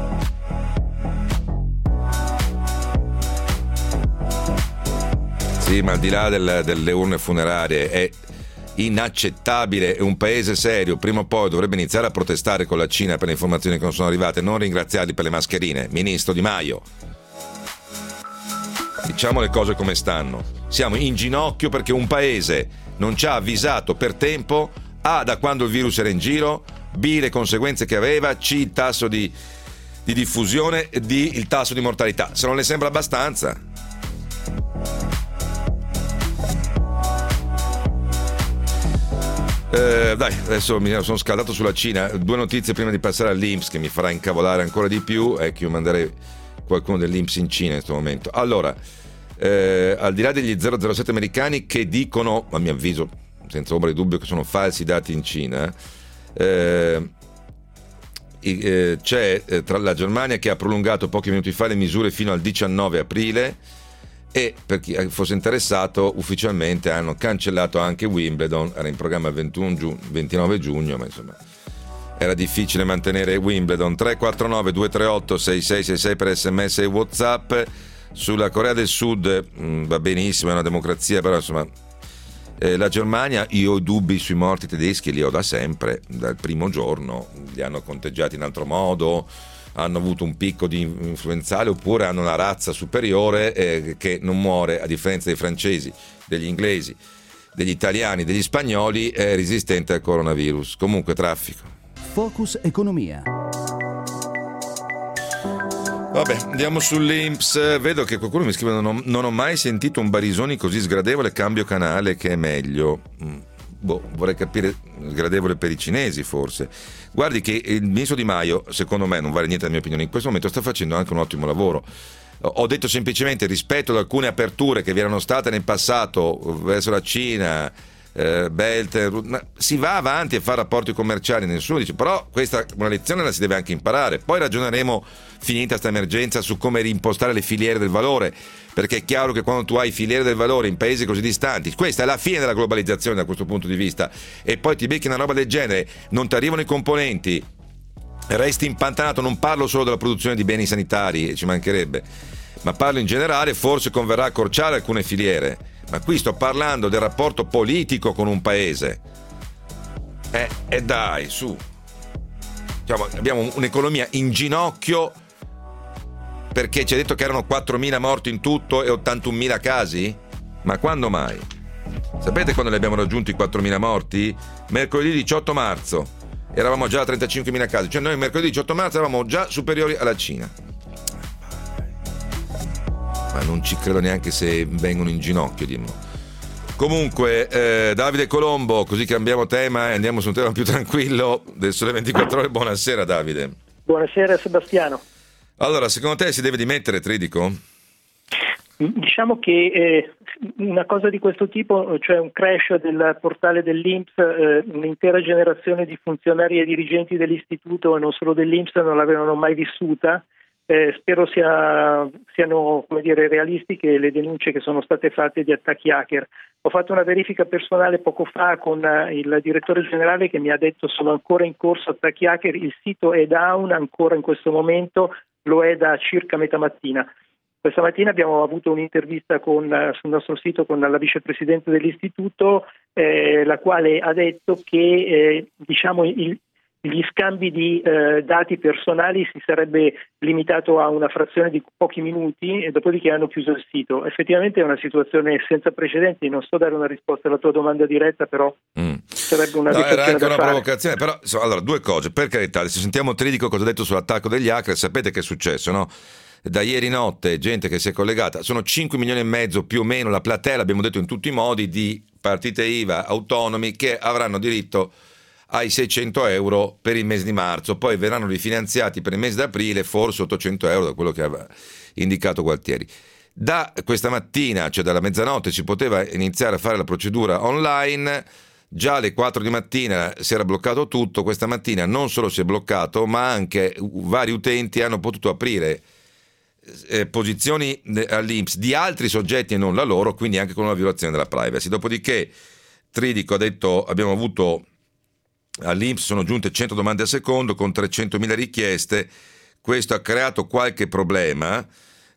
Sì, Sì, ma al di là del, delle urne funerarie è inaccettabile. È un paese serio, prima o poi dovrebbe iniziare a protestare con la Cina per le informazioni che non sono arrivate, non ringraziarli per le mascherine. Ministro Di Maio, diciamo le cose come stanno. Siamo in ginocchio perché un paese non ci ha avvisato per tempo. A, da quando il virus era in giro, B, le conseguenze che aveva, C, il tasso di, di diffusione, D, il tasso di mortalità. Se non le sembra abbastanza. Eh, dai, adesso mi sono scaldato sulla Cina. Due notizie prima di passare all'I N P S che mi farà incavolare ancora di più. È che io manderei qualcuno dell'I N P S in Cina in questo momento. Allora, eh, al di là degli zero zero sette americani che dicono, a mio avviso, senza ombra di dubbio, che sono falsi dati in Cina, eh, eh, c'è eh, tra la Germania che ha prolungato pochi minuti fa le misure fino al diciannove aprile. E per chi fosse interessato, ufficialmente hanno cancellato anche Wimbledon. Era in programma il ventuno giugno, ventinove giugno, ma insomma era difficile mantenere Wimbledon. Tre quattro nove due tre otto sei sei sei sei per sms e WhatsApp. Sulla Corea del Sud mh, va benissimo, è una democrazia, però insomma eh, la Germania, io ho dubbi sui morti tedeschi, li ho da sempre, dal primo giorno. Li hanno conteggiati in altro modo, hanno avuto un picco di influenzale, oppure hanno una razza superiore eh, che non muore, a differenza dei francesi, degli inglesi, degli italiani, degli spagnoli, è resistente al coronavirus. Comunque, traffico. Focus Economia. Vabbè, andiamo sull'I N P S. Vedo che qualcuno mi scrive: non ho, non ho mai sentito un Barisoni così sgradevole, cambio canale che è meglio. Mm. Boh, vorrei capire, sgradevole per i cinesi forse. Guardi che il ministro Di Maio, secondo me, non vale niente la mia opinione, in questo momento sta facendo anche un ottimo lavoro. Ho detto semplicemente, rispetto ad alcune aperture che vi erano state nel passato verso la Cina, eh, Belt, si va avanti a fare rapporti commerciali, nessuno dice, però questa una lezione la si deve anche imparare. Poi ragioneremo, finita sta emergenza, su come reimpostare le filiere del valore, perché è chiaro che quando tu hai filiere del valore in paesi così distanti, questa è la fine della globalizzazione da questo punto di vista, e poi ti becchi una roba del genere, non ti arrivano i componenti, resti impantanato. Non parlo solo della produzione di beni sanitari, ci mancherebbe, ma parlo in generale. Forse converrà accorciare alcune filiere, ma qui sto parlando del rapporto politico con un paese. Eh, e dai, su, diciamo, abbiamo un'economia in ginocchio perché ci ha detto che erano quattromila morti in tutto e ottantunomila casi? Ma quando mai? Sapete quando li abbiamo raggiunti i quattromila morti? Mercoledì diciotto marzo eravamo già a trentacinquemila casi, cioè noi mercoledì diciotto marzo eravamo già superiori alla Cina. Ma non ci credo neanche se vengono in ginocchio, dimmi. Comunque, eh, Davide Colombo, così cambiamo tema e andiamo su un tema più tranquillo del Sole ventiquattro Ore. Buonasera Davide. Buonasera Sebastiano. Allora, secondo te si deve dimettere Tridico? Diciamo che eh, una cosa di questo tipo, cioè un crash del portale dell'I N P S, eh, un'intera generazione di funzionari e dirigenti dell'istituto e non solo dell'I N P S non l'avevano mai vissuta. Eh, spero sia, siano, come dire, realistiche le denunce che sono state fatte di attacchi hacker. Ho fatto una verifica personale poco fa con uh, il direttore generale che mi ha detto sono ancora in corso attacchi hacker, il sito è down ancora in questo momento, lo è da circa metà mattina. Questa mattina abbiamo avuto un'intervista con, uh, sul nostro sito con la vicepresidente dell'istituto, eh, la quale ha detto che eh, diciamo il gli scambi di eh, dati personali si sarebbe limitato a una frazione di pochi minuti e dopodiché hanno chiuso il sito. Effettivamente è una situazione senza precedenti, non so dare una risposta alla tua domanda diretta, però mm. sarebbe una no, riflessione era anche una fare. provocazione, però insomma, allora due cose, per carità, se sentiamo Tridico cosa ha detto sull'attacco degli hacker, sapete che è successo, no? Da ieri notte gente che si è collegata, sono cinque milioni e mezzo più o meno la platea, l'abbiamo detto in tutti i modi, di partite I V A autonomi che avranno diritto ai seicento euro per il mese di marzo, poi verranno rifinanziati per il mese d'aprile forse ottocento euro, da quello che aveva indicato Gualtieri. Da questa mattina, cioè dalla mezzanotte, si poteva iniziare a fare la procedura online. Già alle quattro di mattina si era bloccato tutto. Questa mattina non solo si è bloccato, ma anche vari utenti hanno potuto aprire eh, posizioni all'I N P S di altri soggetti e non la loro, quindi anche con una violazione della privacy. Dopodiché Tridico ha detto abbiamo avuto all'I N P S sono giunte cento domande al secondo con trecentomila richieste. Questo ha creato qualche problema,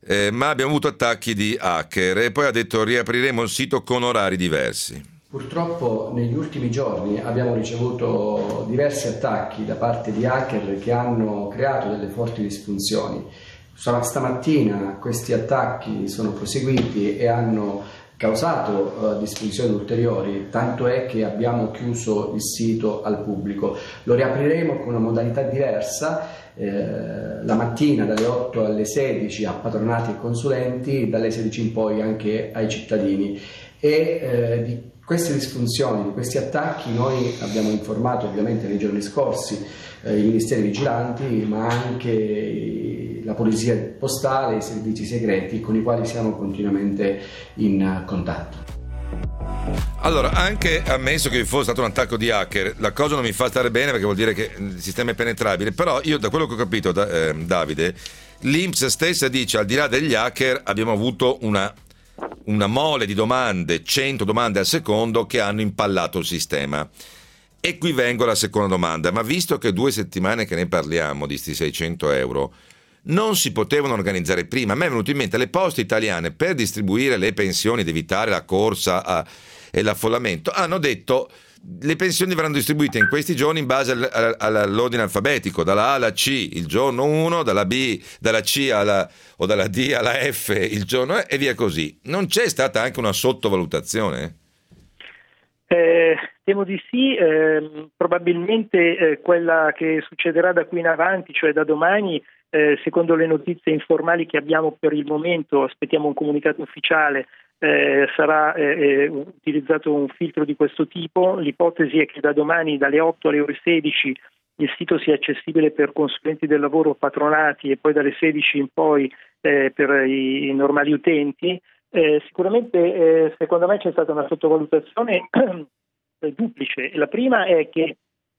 eh, ma abbiamo avuto attacchi di hacker e poi ha detto riapriremo il sito con orari diversi. Purtroppo negli ultimi giorni abbiamo ricevuto diversi attacchi da parte di hacker che hanno creato delle forti disfunzioni. Stamattina questi attacchi sono proseguiti e hanno causato uh, disfunzioni ulteriori, tanto è che abbiamo chiuso il sito al pubblico. Lo riapriremo con una modalità diversa, eh, la mattina dalle otto alle sedici a patronati e consulenti, dalle sedici in poi anche ai cittadini. E eh, di queste disfunzioni, di questi attacchi noi abbiamo informato ovviamente nei giorni scorsi eh, i ministeri vigilanti, ma anche la polizia postale, i servizi segreti con i quali siamo continuamente in contatto. Allora, anche ammesso che vi fosse stato un attacco di hacker, la cosa non mi fa stare bene perché vuol dire che il sistema è penetrabile, però io da quello che ho capito da, eh, Davide, l'I N P S stessa dice al di là degli hacker abbiamo avuto una una mole di domande, cento domande al secondo che hanno impallato il sistema. E qui vengo alla seconda domanda, ma visto che due settimane che ne parliamo di sti seicento euro non si potevano organizzare prima, a me è venuto in mente le poste italiane per distribuire le pensioni ed evitare la corsa a, e l'affollamento hanno detto le pensioni verranno distribuite in questi giorni in base al, al, all'ordine alfabetico, dalla A alla C il giorno uno, dalla B, dalla C alla, o dalla D alla F il giorno e via così. Non c'è stata anche una sottovalutazione? Eh, temo di sì, eh, probabilmente eh, quella che succederà da qui in avanti, cioè da domani, eh, secondo le notizie informali che abbiamo per il momento, aspettiamo un comunicato ufficiale, Eh, sarà eh, utilizzato un filtro di questo tipo. L'ipotesi è che da domani dalle otto alle ore sedici il sito sia accessibile per consulenti del lavoro, patronati e poi dalle sedici in poi eh, per i, i normali utenti. Eh, sicuramente eh, secondo me c'è stata una sottovalutazione duplice. La prima è che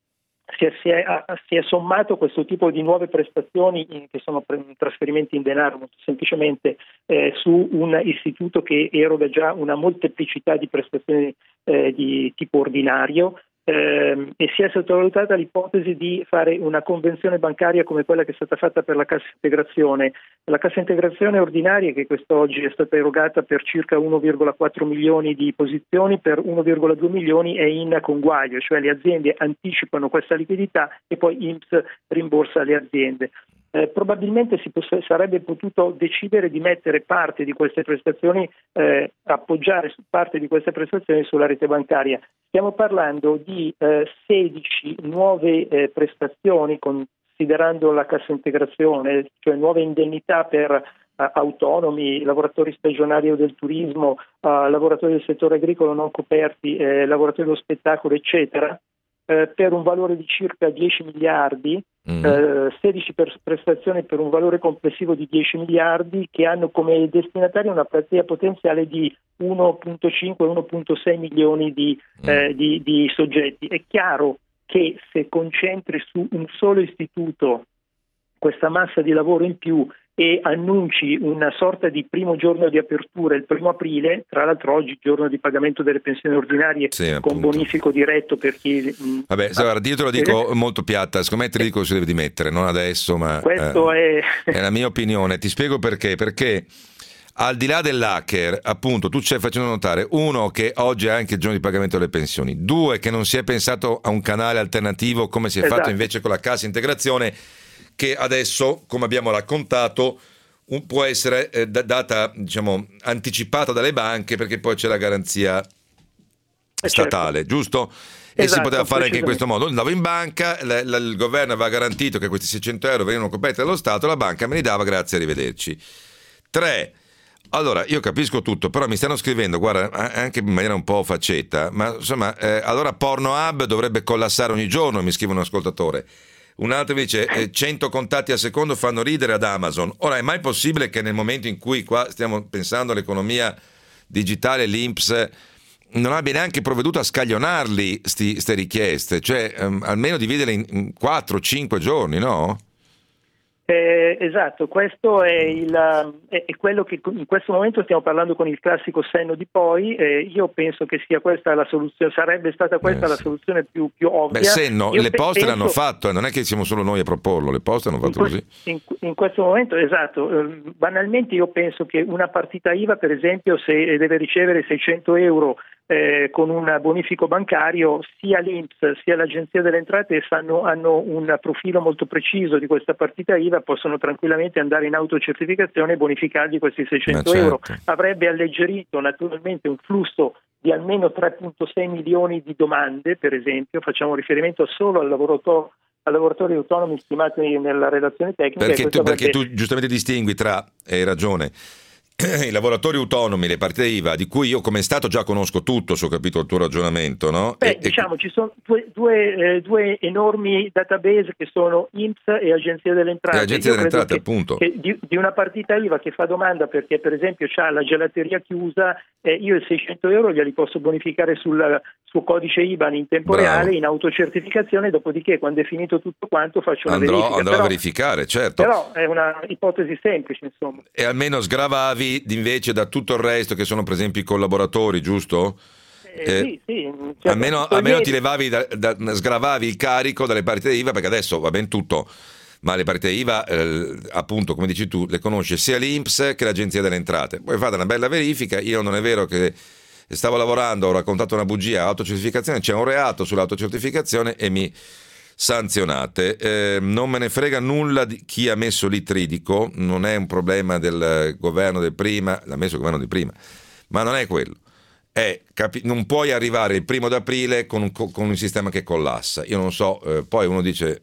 Si è, si, è, si è sommato questo tipo di nuove prestazioni in, che sono pre, trasferimenti in denaro molto semplicemente eh, su un istituto che eroga già una molteplicità di prestazioni eh, di tipo ordinario eh, e si è sottovalutata l'ipotesi di fare una convenzione bancaria come quella che è stata fatta per la cassa integrazione. La cassa integrazione ordinaria, che quest'oggi è stata erogata per circa uno virgola quattro milioni di posizioni, per uno virgola due milioni è in conguaglio, cioè le aziende anticipano questa liquidità e poi I N P S rimborsa le aziende. Eh, probabilmente si poss- sarebbe potuto decidere di mettere parte di queste prestazioni, eh, appoggiare su parte di queste prestazioni sulla rete bancaria. Stiamo parlando di eh, sedici nuove eh, prestazioni, considerando la cassa integrazione, cioè nuove indennità per uh, autonomi, lavoratori stagionali o del turismo, uh, lavoratori del settore agricolo non coperti, eh, lavoratori dello spettacolo, eccetera. Eh, per un valore di circa dieci miliardi, mm. eh, sedici per prestazioni per un valore complessivo di dieci miliardi che hanno come destinataria una platea potenziale di uno virgola cinque uno virgola sei milioni di, mm. eh, di, di soggetti. È chiaro che se concentri su un solo istituto questa massa di lavoro in più e annunci una sorta di primo giorno di apertura il primo aprile, tra l'altro oggi giorno di pagamento delle pensioni ordinarie, sì, con bonifico diretto per chi... Vabbè, ah, guarda, io te lo dico eh, molto piatta, secondo me te lo dico si deve dimettere, non adesso, ma questo eh, è... è la mia opinione. Ti spiego perché, perché al di là dell'hacker, appunto, tu ci stai facendo notare, uno, che oggi è anche il giorno di pagamento delle pensioni, due, che non si è pensato a un canale alternativo come si è esatto. fatto invece con la cassa integrazione, che adesso, come abbiamo raccontato, un, può essere eh, data, diciamo, anticipata dalle banche perché poi c'è la garanzia statale, certo. giusto? E esatto, si poteva fare anche in questo modo. Andavo in banca, la, la, il governo aveva garantito che questi seicento euro venivano coperti dallo Stato, la banca me li dava, grazie, arrivederci. Tre. Allora, io capisco tutto, però mi stanno scrivendo, guarda, anche in maniera un po' faccetta, ma insomma, eh, allora Pornhub dovrebbe collassare ogni giorno, mi scrive un ascoltatore. Un altro mi dice eh, cento contatti al secondo fanno ridere ad Amazon. Ora, è mai possibile che nel momento in cui qua stiamo pensando all'economia digitale l'I N P S non abbia neanche provveduto a scaglionarli queste richieste, cioè um, almeno dividerle in quattro cinque giorni, no? Eh, Eh, esatto, questo è, il, è, è quello che in questo momento stiamo parlando con il classico senno di poi. Eh, io penso che sia questa la soluzione, sarebbe stata questa eh, la soluzione più, più ovvia. Beh, senno, io le poste penso, l'hanno fatto, eh, non è che siamo solo noi a proporlo, le poste hanno fatto in que- così. In, in questo momento, esatto, eh, banalmente io penso che una partita I V A, per esempio, se deve ricevere seicento euro Eh, con un bonifico bancario, sia l'I N P S sia l'Agenzia delle Entrate sanno, hanno un profilo molto preciso di questa partita I V A, possono tranquillamente andare in autocertificazione e bonificargli questi seicento euro. Certo. Avrebbe alleggerito naturalmente un flusso di almeno tre virgola sei milioni di domande, per esempio, facciamo riferimento solo al lavoratore a lavoratori autonomi stimati nella relazione tecnica. Perché, tu, avrebbe... perché tu giustamente distingui tra, hai ragione, i lavoratori autonomi, le partite I V A, di cui io come Stato già conosco tutto, se ho capito il tuo ragionamento, no? Beh, e, diciamo e... ci sono due, due, eh, due enormi database che sono I N P S e Agenzia delle Entrate. E Agenzia delle Entrate, che, appunto. Che di, di una partita I V A che fa domanda perché per esempio c'ha la gelateria chiusa, eh, io i seicento euro glieli posso bonificare sul suo codice I B A N in tempo Bravo. reale, in autocertificazione, dopodiché quando è finito tutto quanto faccio una andrò, verifica. Andrò però, a verificare, certo. Però è una ipotesi semplice, insomma. E almeno sgravavi invece da tutto il resto, che sono per esempio i collaboratori, giusto? Eh, Eh, sì, sì, cioè, almeno, almeno ti levavi da, da, sgravavi il carico dalle partite I V A, perché adesso va ben tutto, ma le partite I V A eh, appunto, come dici tu, le conosce sia l'I N P S che l'Agenzia delle Entrate. Poi fate una bella verifica. Io non è vero che stavo lavorando, ho raccontato una bugia, autocertificazione, c'è un reato sull'autocertificazione e mi sanzionate. Eh, non me ne frega nulla di chi ha messo lì Tridico, non è un problema del governo del prima, l'ha messo il governo di prima, ma non è quello. È, capi- non puoi arrivare il primo d'aprile con un, con un sistema che collassa. Io non so, eh, poi uno dice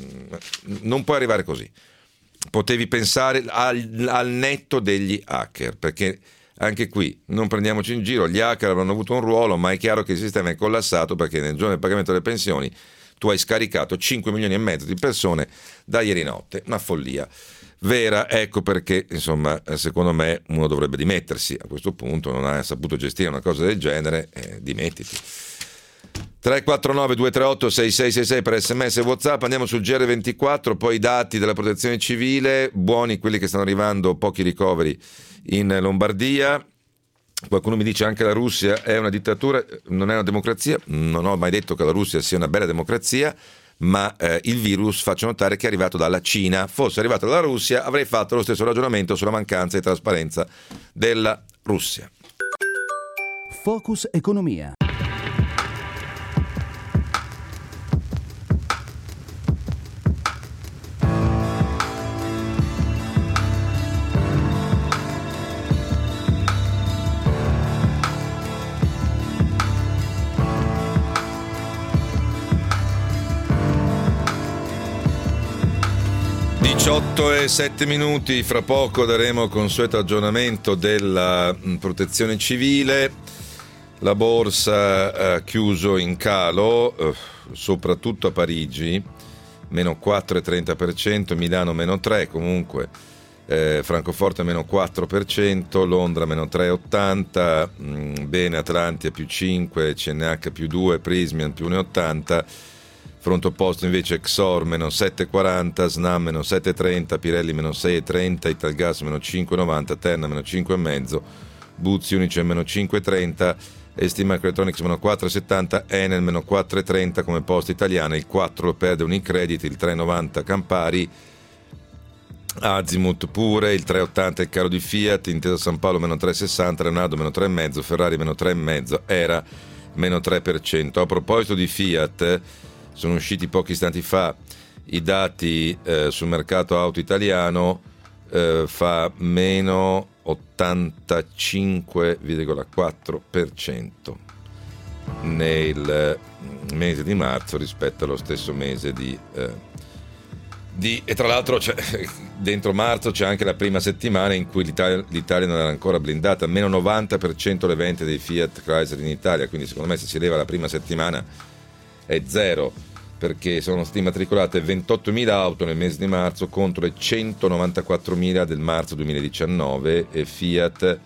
eh, non puoi arrivare così. Potevi pensare al, al netto degli hacker, perché anche qui non prendiamoci in giro, gli hacker avranno avuto un ruolo, ma è chiaro che il sistema è collassato perché nel giorno del pagamento delle pensioni tu hai scaricato cinque milioni e mezzo di persone da ieri notte, una follia vera. Ecco perché, insomma, secondo me uno dovrebbe dimettersi a questo punto, non ha saputo gestire una cosa del genere, eh, dimettiti. tre quattro nove due tre otto sei sei sei sei per sms e WhatsApp. Andiamo sul G R ventiquattro, poi i dati della protezione civile, buoni quelli che stanno arrivando, pochi ricoveri in Lombardia. Qualcuno mi dice anche la Russia è una dittatura, non è una democrazia. Non ho mai detto che la Russia sia una bella democrazia, ma eh, il virus, faccio notare che è arrivato dalla Cina. Fosse arrivato dalla Russia avrei fatto lo stesso ragionamento sulla mancanza di trasparenza della Russia. Focus Economia. diciotto e sette minuti, fra poco daremo il consueto aggiornamento della protezione civile. La borsa ha chiuso in calo, eh, soprattutto a Parigi, meno quattro virgola trenta per cento, Milano meno tre, comunque eh, Francoforte meno quattro per cento, Londra meno tre virgola ottanta, mh, bene Atlantia più cinque, C N H più due, Prismian più uno virgola ottanta, fronte opposto invece Exor meno sette virgola quaranta, Snam meno sette virgola trenta, Pirelli meno sei virgola trenta, Italgas meno cinque virgola novanta, Terna meno cinque virgola cinque, Buzzi Unice meno cinque virgola trenta, Estima Electronics meno quattro virgola settanta, Enel meno quattro virgola trenta come Poste Italiana, il quattro lo perde Unicredit, il tre virgola novanta Campari, Azimut pure, il tre virgola ottanta il caro di Fiat, Intesa San Paolo meno tre virgola sessanta, Leonardo meno tre virgola cinque, Ferrari meno tre virgola cinque, Era meno tre per cento. A proposito di Fiat, sono usciti pochi istanti fa i dati eh, sul mercato auto italiano, eh, fa meno ottantacinque virgola quattro per cento nel mese di marzo rispetto allo stesso mese di, eh, di e tra l'altro c'è, dentro marzo c'è anche la prima settimana in cui l'Italia, l'Italia non era ancora blindata, meno novanta per cento le vendite dei Fiat Chrysler in Italia, quindi secondo me se si leva la prima settimana è zero, perché sono state immatricolate ventottomila auto nel mese di marzo contro le centonovantaquattromila del marzo duemiladiciannove, e Fiat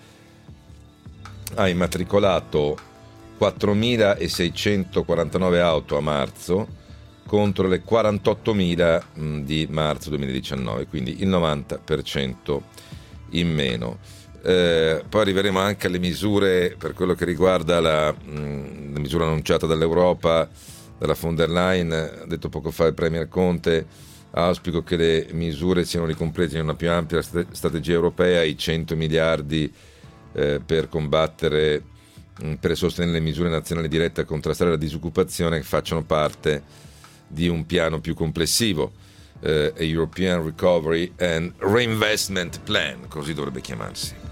ha immatricolato quattromilaseicentoquarantanove auto a marzo contro le quarantottomila mh, di marzo duemiladiciannove, quindi il novanta per cento in meno. Eh, poi arriveremo anche alle misure per quello che riguarda la, mh, la misura annunciata dall'Europa, dalla von der Leyen. Ha detto poco fa il Premier Conte: auspico che le misure siano ricomprese in una più ampia strategia europea, i cento miliardi eh, per combattere, mh, per sostenere le misure nazionali dirette a contrastare la disoccupazione, che facciano parte di un piano più complessivo, eh, European Recovery and Reinvestment Plan, così dovrebbe chiamarsi.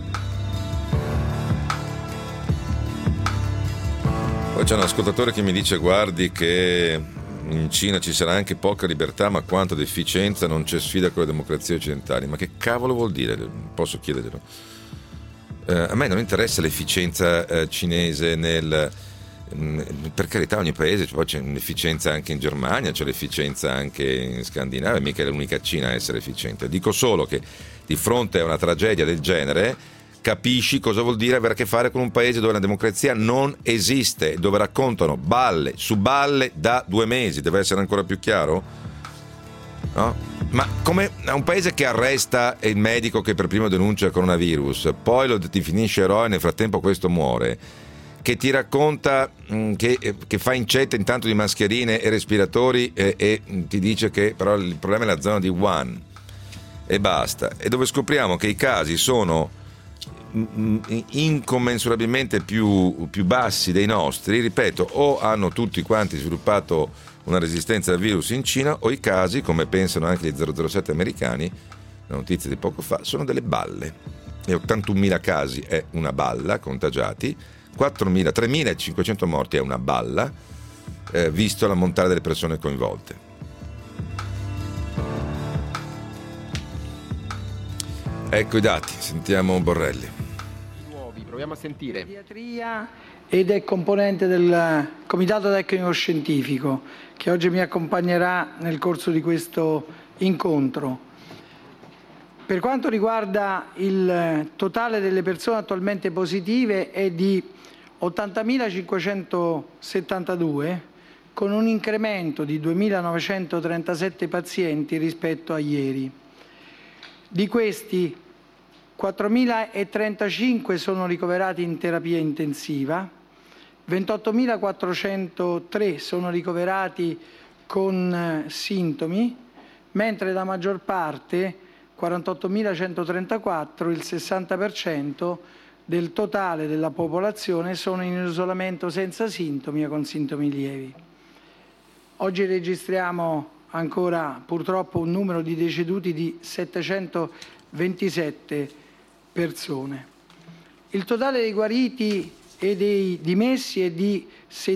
Poi c'è un ascoltatore che mi dice: guardi che in Cina ci sarà anche poca libertà, ma quanto deficienza, non c'è sfida con le democrazie occidentali. Ma che cavolo vuol dire? Posso chiederglielo? Eh, a me non interessa l'efficienza eh, cinese nel... Per carità, ogni paese, poi c'è un'efficienza anche in Germania, c'è l'efficienza anche in Scandinavia, mica è l'unica Cina a essere efficiente. Dico solo che di fronte a una tragedia del genere capisci cosa vuol dire avere a che fare con un paese dove la democrazia non esiste, dove raccontano balle su balle da due mesi. Deve essere ancora più chiaro? No? Ma come un paese che arresta il medico che per primo denuncia il coronavirus, poi lo definisce eroe, nel frattempo questo muore, che ti racconta mh, che, che fa incetta intanto di mascherine e respiratori e, e ti dice che però il problema è la zona di Wuhan e basta, e dove scopriamo che i casi sono incommensurabilmente più, più bassi dei nostri. Ripeto, o hanno tutti quanti sviluppato una resistenza al virus in Cina, o i casi, come pensano anche gli zero zero sette americani, la notizia di poco fa, sono delle balle. E ottantunomila casi è una balla contagiati, quattromila, tremilacinquecento morti è una balla, eh, visto l'ammontare delle persone coinvolte. Ecco i dati, sentiamo Borrelli. Proviamo a sentire. Pediatria ed è componente del Comitato Tecnico Scientifico che oggi mi accompagnerà nel corso di questo incontro. Per quanto riguarda il totale delle persone attualmente positive è di ottantamilacinquecentosettantadue, con un incremento di duemilanovecentotrentasette pazienti rispetto a ieri. Di questi quattromilatrentacinque sono ricoverati in terapia intensiva, ventottomilaquattrocentotre sono ricoverati con sintomi, mentre la maggior parte, quarantottomilacentotrentaquattro, il sessanta per cento del totale della popolazione, sono in isolamento senza sintomi o con sintomi lievi. Oggi registriamo ancora purtroppo un numero di deceduti di settecentoventisette persone. Il totale dei guariti e dei dimessi è di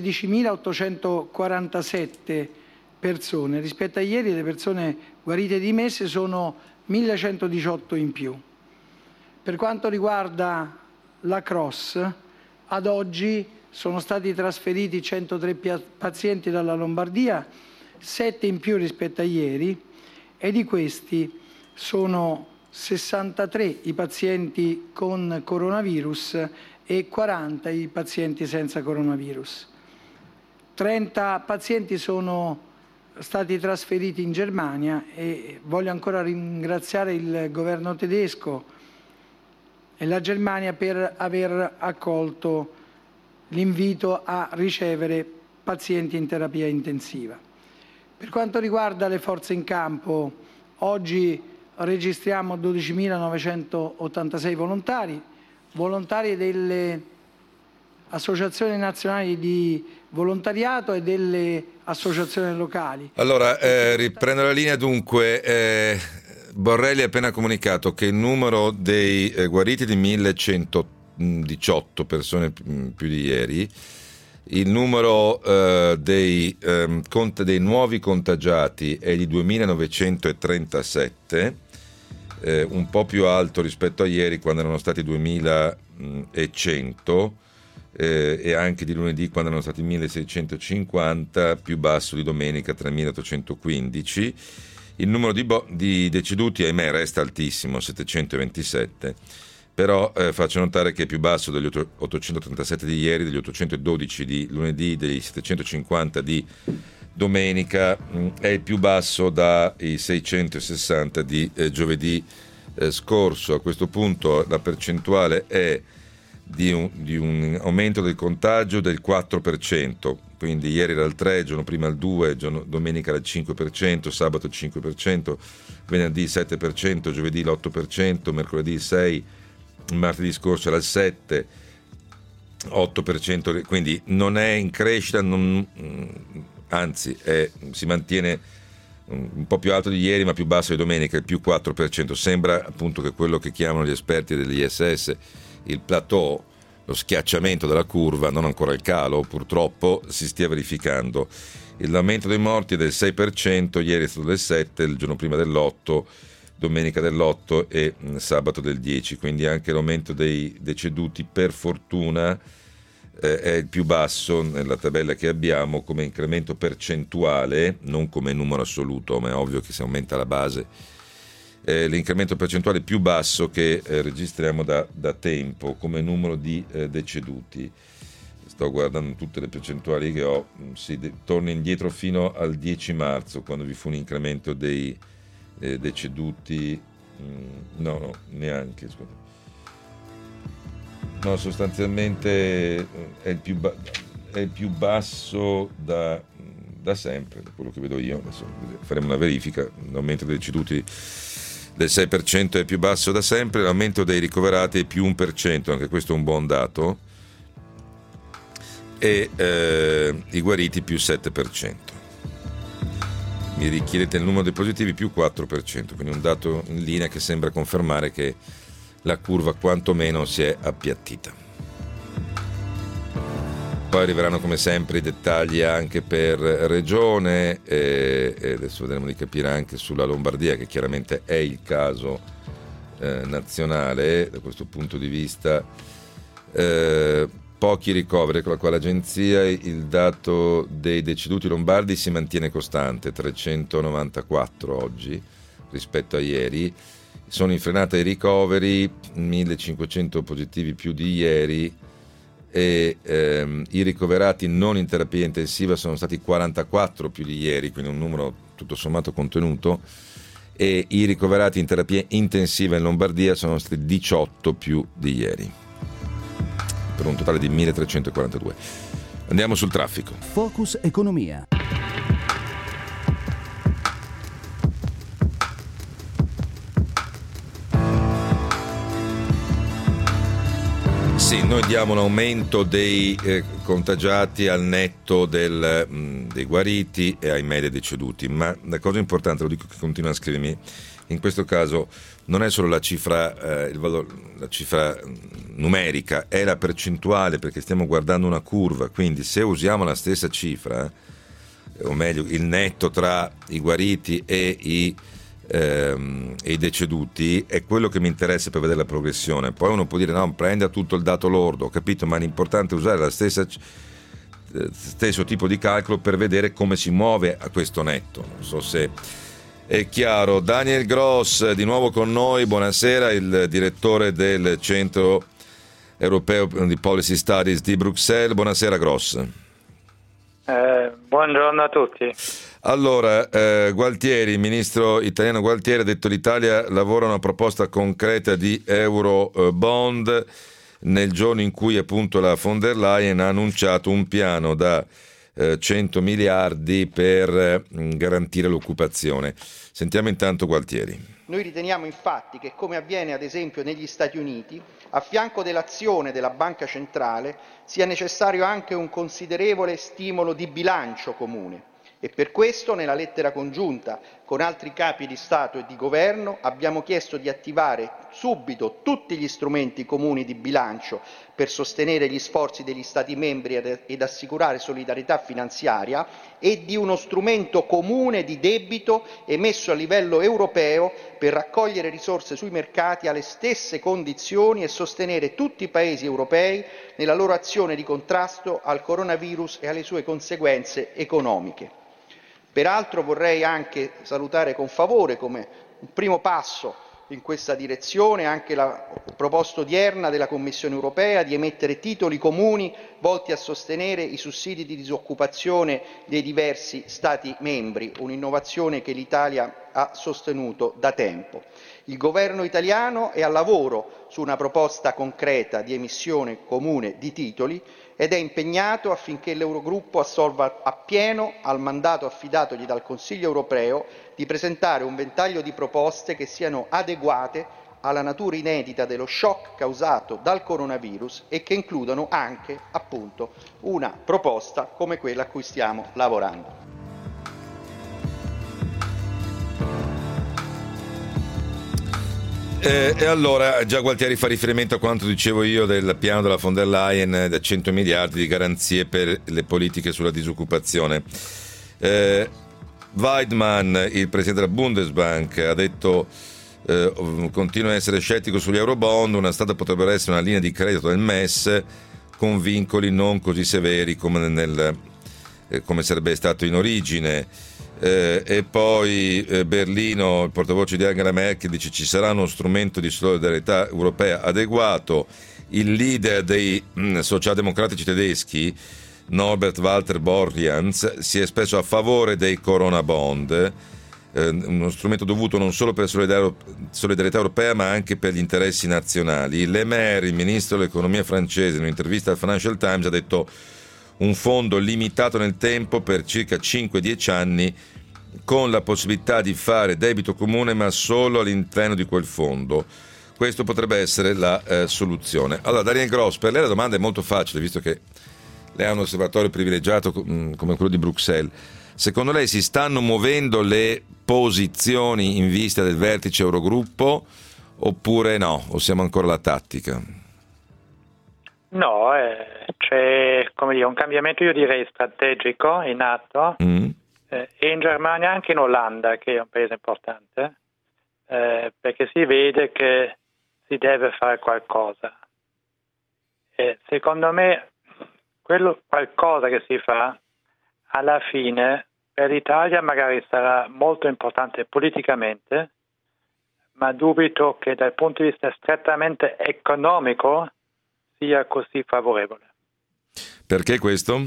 sedicimilaottocentoquarantasette persone. Rispetto a ieri le persone guarite e dimesse sono millecentodiciotto in più. Per quanto riguarda la Cross, ad oggi sono stati trasferiti centotré pazienti dalla Lombardia, sette in più rispetto a ieri, e di questi sono sessantatré i pazienti con coronavirus e quaranta i pazienti senza coronavirus. trenta pazienti sono stati trasferiti in Germania e voglio ancora ringraziare il governo tedesco e la Germania per aver accolto l'invito a ricevere pazienti in terapia intensiva. Per quanto riguarda le forze in campo, oggi registriamo dodicimilanovecentottantasei volontari, volontari delle associazioni nazionali di volontariato e delle associazioni locali. Allora, eh, riprendo la linea dunque. Eh, Borrelli ha appena comunicato che il numero dei eh, guariti è di millecentodiciotto persone più di ieri, il numero eh, dei, eh, cont- dei nuovi contagiati è di duemilanovecentotrentasette, eh, un po' più alto rispetto a ieri quando erano stati duemilacento, eh, e anche di lunedì quando erano stati milleseicentocinquanta, più basso di domenica tremilaottocentoquindici. Il numero di, bo- di deceduti, ahimè, resta altissimo, settecentoventisette, però eh, faccio notare che è più basso degli ottocentotrentasette di ieri, degli ottocentododici di lunedì, dei settecentocinquanta di domenica mh, è il più basso dai seicentosessanta di eh, giovedì eh, scorso. A questo punto la percentuale è di un, di un aumento del contagio del quattro per cento, quindi ieri era il tre, giorno prima il due, giorno, domenica era il cinque per cento, sabato il cinque per cento, venerdì il sette per cento, giovedì l'otto per cento, mercoledì il sei per cento, martedì scorso era il sette per cento, otto per cento, quindi non è in crescita, non, anzi è, si mantiene un po' più alto di ieri ma più basso di domenica, il più quattro per cento. Sembra appunto che quello che chiamano gli esperti dell'I S S il plateau, lo schiacciamento della curva, non ancora il calo purtroppo, si stia verificando. L'aumento dei morti è del sei per cento, ieri è stato del sette per cento, il giorno prima dell'otto per cento, domenica dell'otto e sabato del dieci per cento, quindi anche l'aumento dei deceduti per fortuna eh, è il più basso nella tabella che abbiamo come incremento percentuale, non come numero assoluto, ma è ovvio che se aumenta la base eh, l'incremento percentuale più basso che eh, registriamo da, da tempo come numero di eh, deceduti. Sto guardando tutte le percentuali che ho, si de- torna indietro fino al dieci marzo, quando vi fu un incremento dei Eh, deceduti, mh, no, no, neanche, scusa. No, sostanzialmente è il più, ba- è il più basso da, da sempre, da quello che vedo io. Adesso faremo una verifica. L'aumento dei deceduti del sei per cento è il più basso da sempre, l'aumento dei ricoverati è più uno per cento, anche questo è un buon dato, e eh, i guariti più sette per cento. Mi richiedete il numero dei positivi più quattro per cento, quindi un dato in linea che sembra confermare che la curva quantomeno si è appiattita. Poi arriveranno come sempre i dettagli anche per regione e, e adesso vedremo di capire anche sulla Lombardia, che chiaramente è il caso eh, nazionale da questo punto di vista. Eh, Pochi ricoveri, con la quale agenzia il dato dei deceduti lombardi si mantiene costante, trecentonovantaquattro oggi rispetto a ieri. Sono in frenata i ricoveri, millecinquecento positivi più di ieri, e ehm, i ricoverati non in terapia intensiva sono stati quarantaquattro più di ieri, quindi un numero tutto sommato contenuto, e i ricoverati in terapia intensiva in Lombardia sono stati diciotto più di ieri, per un totale di milletrecentoquarantadue. Andiamo sul traffico. Focus Economia. Sì, noi diamo un aumento dei eh, contagiati al netto del, mh, dei guariti e ahimè dei deceduti, ma la cosa importante, lo dico che continua a scrivermi, in questo caso non è solo la cifra, eh, il valore, la cifra numerica, è la percentuale, perché stiamo guardando una curva, quindi se usiamo la stessa cifra, eh, o meglio il netto tra i guariti e i, ehm, e i deceduti, è quello che mi interessa per vedere la progressione. Poi uno può dire no, prenda tutto il dato lordo, ho capito, ma l'importante è usare la stessa stesso tipo di calcolo per vedere come si muove a questo netto. Non so se è chiaro. Daniel Gross di nuovo con noi, buonasera, il direttore del Centro Europeo di Policy Studies di Bruxelles. Buonasera Gross. Eh, buongiorno a tutti. Allora, eh, Gualtieri, il ministro italiano Gualtieri ha detto che l'Italia lavora a una proposta concreta di euro eh, bond nel giorno in cui appunto la von der Leyen ha annunciato un piano da cento miliardi per eh, garantire l'occupazione. Sentiamo intanto Gualtieri. Noi riteniamo infatti che, come avviene ad esempio negli Stati Uniti, a fianco dell'azione della Banca Centrale sia necessario anche un considerevole stimolo di bilancio comune. E per questo, nella lettera congiunta con altri capi di Stato e di Governo, abbiamo chiesto di attivare subito tutti gli strumenti comuni di bilancio per sostenere gli sforzi degli Stati membri ed assicurare solidarietà finanziaria, e di uno strumento comune di debito emesso a livello europeo per raccogliere risorse sui mercati alle stesse condizioni e sostenere tutti i Paesi europei nella loro azione di contrasto al coronavirus e alle sue conseguenze economiche. Peraltro vorrei anche salutare con favore, come un primo passo in questa direzione anche la proposta odierna della Commissione europea di emettere titoli comuni volti a sostenere i sussidi di disoccupazione dei diversi Stati membri, un'innovazione che l'Italia ha sostenuto da tempo. Il governo italiano è al lavoro su una proposta concreta di emissione comune di titoli ed è impegnato affinché l'Eurogruppo assolva appieno al mandato affidatogli dal Consiglio europeo di presentare un ventaglio di proposte che siano adeguate alla natura inedita dello shock causato dal coronavirus e che includano anche, appunto, una proposta come quella a cui stiamo lavorando. Eh, e allora già Gualtieri fa riferimento a quanto dicevo io del piano della von der Leyen da cento miliardi di garanzie per le politiche sulla disoccupazione. eh, Weidmann, il presidente della Bundesbank, ha detto eh, continua a essere scettico sugli eurobond, una strada potrebbe essere una linea di credito del M E S con vincoli non così severi come, nel, eh, come sarebbe stato in origine. Eh, e poi eh, Berlino, il portavoce di Angela Merkel, dice ci sarà uno strumento di solidarietà europea adeguato. Il leader dei mh, socialdemocratici tedeschi, Norbert Walter Borjans, si è espresso a favore dei Corona Bond, eh, uno strumento dovuto non solo per solidarietà europea ma anche per gli interessi nazionali. Le Maire, il ministro dell'economia francese, in un'intervista al Financial Times ha detto un fondo limitato nel tempo per circa cinque dieci anni con la possibilità di fare debito comune ma solo all'interno di quel fondo. Questo potrebbe essere la eh, soluzione. Allora, Daniel Gross, per lei la domanda è molto facile, visto che lei ha un osservatorio privilegiato mh, come quello di Bruxelles. Secondo lei si stanno muovendo le posizioni in vista del vertice Eurogruppo oppure no? O siamo ancora alla tattica? No, eh, c'è come dire, un cambiamento, io direi, strategico in atto, mm. eh, e in Germania, anche in Olanda, che è un paese importante, eh, perché si vede che si deve fare qualcosa. E secondo me quello qualcosa che si fa alla fine per l'Italia magari sarà molto importante politicamente, ma dubito che dal punto di vista strettamente economico sia così favorevole. Perché questo?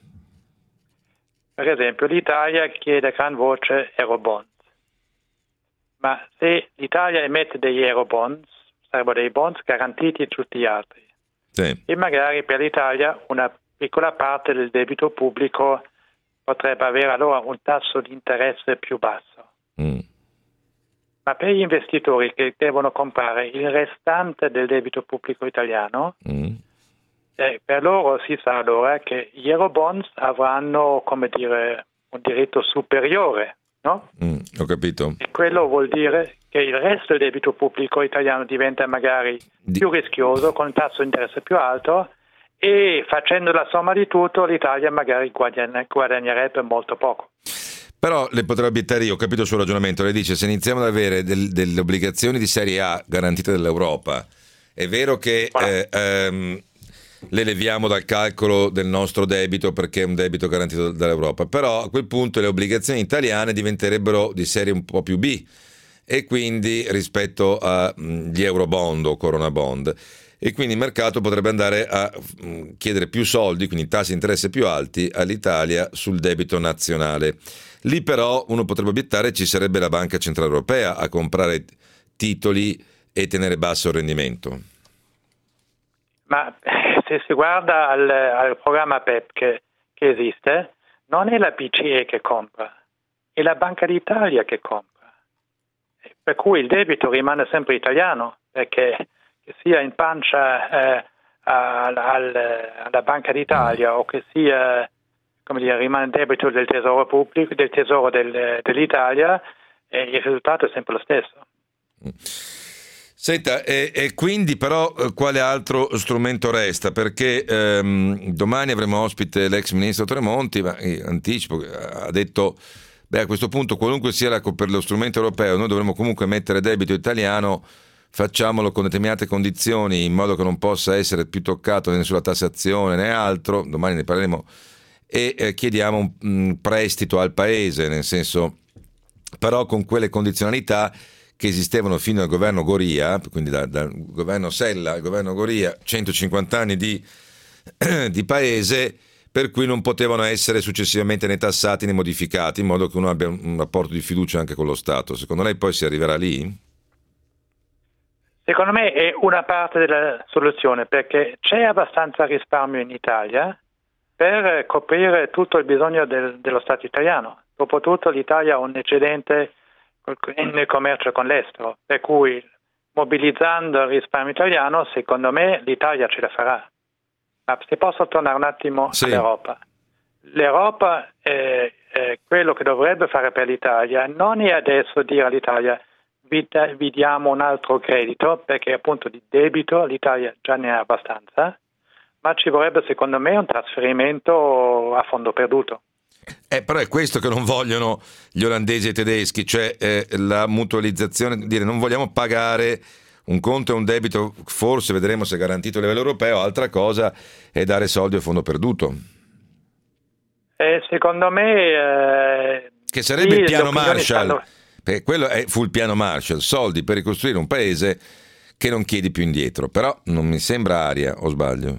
Per esempio, l'Italia chiede a gran voce Eurobonds, ma se l'Italia emette degli Eurobonds, sarebbero dei bonds garantiti a tutti gli altri. Sì. E magari per l'Italia una piccola parte del debito pubblico potrebbe avere allora un tasso di interesse più basso. Mm. Ma per gli investitori che devono comprare il restante del debito pubblico italiano, mm. eh, per loro si sa allora che gli Eurobonds avranno, come dire, un diritto superiore, no? Mm, ho capito. E quello vuol dire che il resto del debito pubblico italiano diventa magari di... più rischioso, con un tasso di interesse più alto, e facendo la somma di tutto l'Italia magari guadagnerebbe molto poco. Però le potrei obiettare io, ho capito il suo ragionamento, lei dice se iniziamo ad avere del, delle obbligazioni di serie A garantite dall'Europa, è vero che eh, ehm, le leviamo dal calcolo del nostro debito perché è un debito garantito dall'Europa, però a quel punto le obbligazioni italiane diventerebbero di serie un po' più B e quindi rispetto agli Eurobond o Corona Bond, e quindi il mercato potrebbe andare a chiedere più soldi, quindi tassi di interesse più alti all'Italia sul debito nazionale. Lì però uno potrebbe obiettare ci sarebbe la Banca Centrale Europea a comprare titoli e tenere basso il rendimento. Ma se si guarda al, al programma P E P che, che esiste, non è la B C E che compra, è la Banca d'Italia che compra. Per cui il debito rimane sempre italiano, perché che sia in pancia eh, al, al, alla Banca d'Italia mm. o che sia, come dire, rimane debito del tesoro pubblico, del tesoro del, dell'Italia, e il risultato è sempre lo stesso. Senta, e, e quindi però quale altro strumento resta? Perché ehm, domani avremo ospite l'ex ministro Tremonti, ma eh, anticipo, ha detto beh, a questo punto qualunque sia la, per lo strumento europeo noi dovremo comunque mettere debito italiano, facciamolo con determinate condizioni in modo che non possa essere più toccato né sulla tassazione né altro, domani ne parleremo, e eh, chiediamo un, un prestito al paese, nel senso, però con quelle condizionalità che esistevano fino al governo Goria, quindi dal, dal governo Sella al governo Goria, centocinquanta anni di, di paese, per cui non potevano essere successivamente né tassati né modificati, in modo che uno abbia un rapporto di fiducia anche con lo Stato. Secondo lei poi si arriverà lì? Secondo me è una parte della soluzione, perché c'è abbastanza risparmio in Italia per coprire tutto il bisogno del, dello Stato italiano. Dopotutto l'Italia ha un eccedente nel commercio con l'estero, per cui mobilizzando il risparmio italiano, secondo me l'Italia ce la farà. Ma se posso tornare un attimo sì. all'Europa. L'Europa è, è quello che dovrebbe fare per l'Italia, non è adesso dire all'Italia vi, vi diamo un altro credito, perché appunto di debito l'Italia già ne ha abbastanza, ma ci vorrebbe secondo me un trasferimento a fondo perduto. Eh, però è questo che non vogliono gli olandesi e i tedeschi, cioè eh, la mutualizzazione, dire non vogliamo pagare un conto e un debito, forse vedremo se è garantito a livello europeo, altra cosa è dare soldi a fondo perduto. Eh, secondo me eh, che sarebbe sì, il piano Marshall, stanno... perché quello è, fu il piano Marshall, soldi per ricostruire un paese che non chiedi più indietro, però non mi sembra aria, o sbaglio?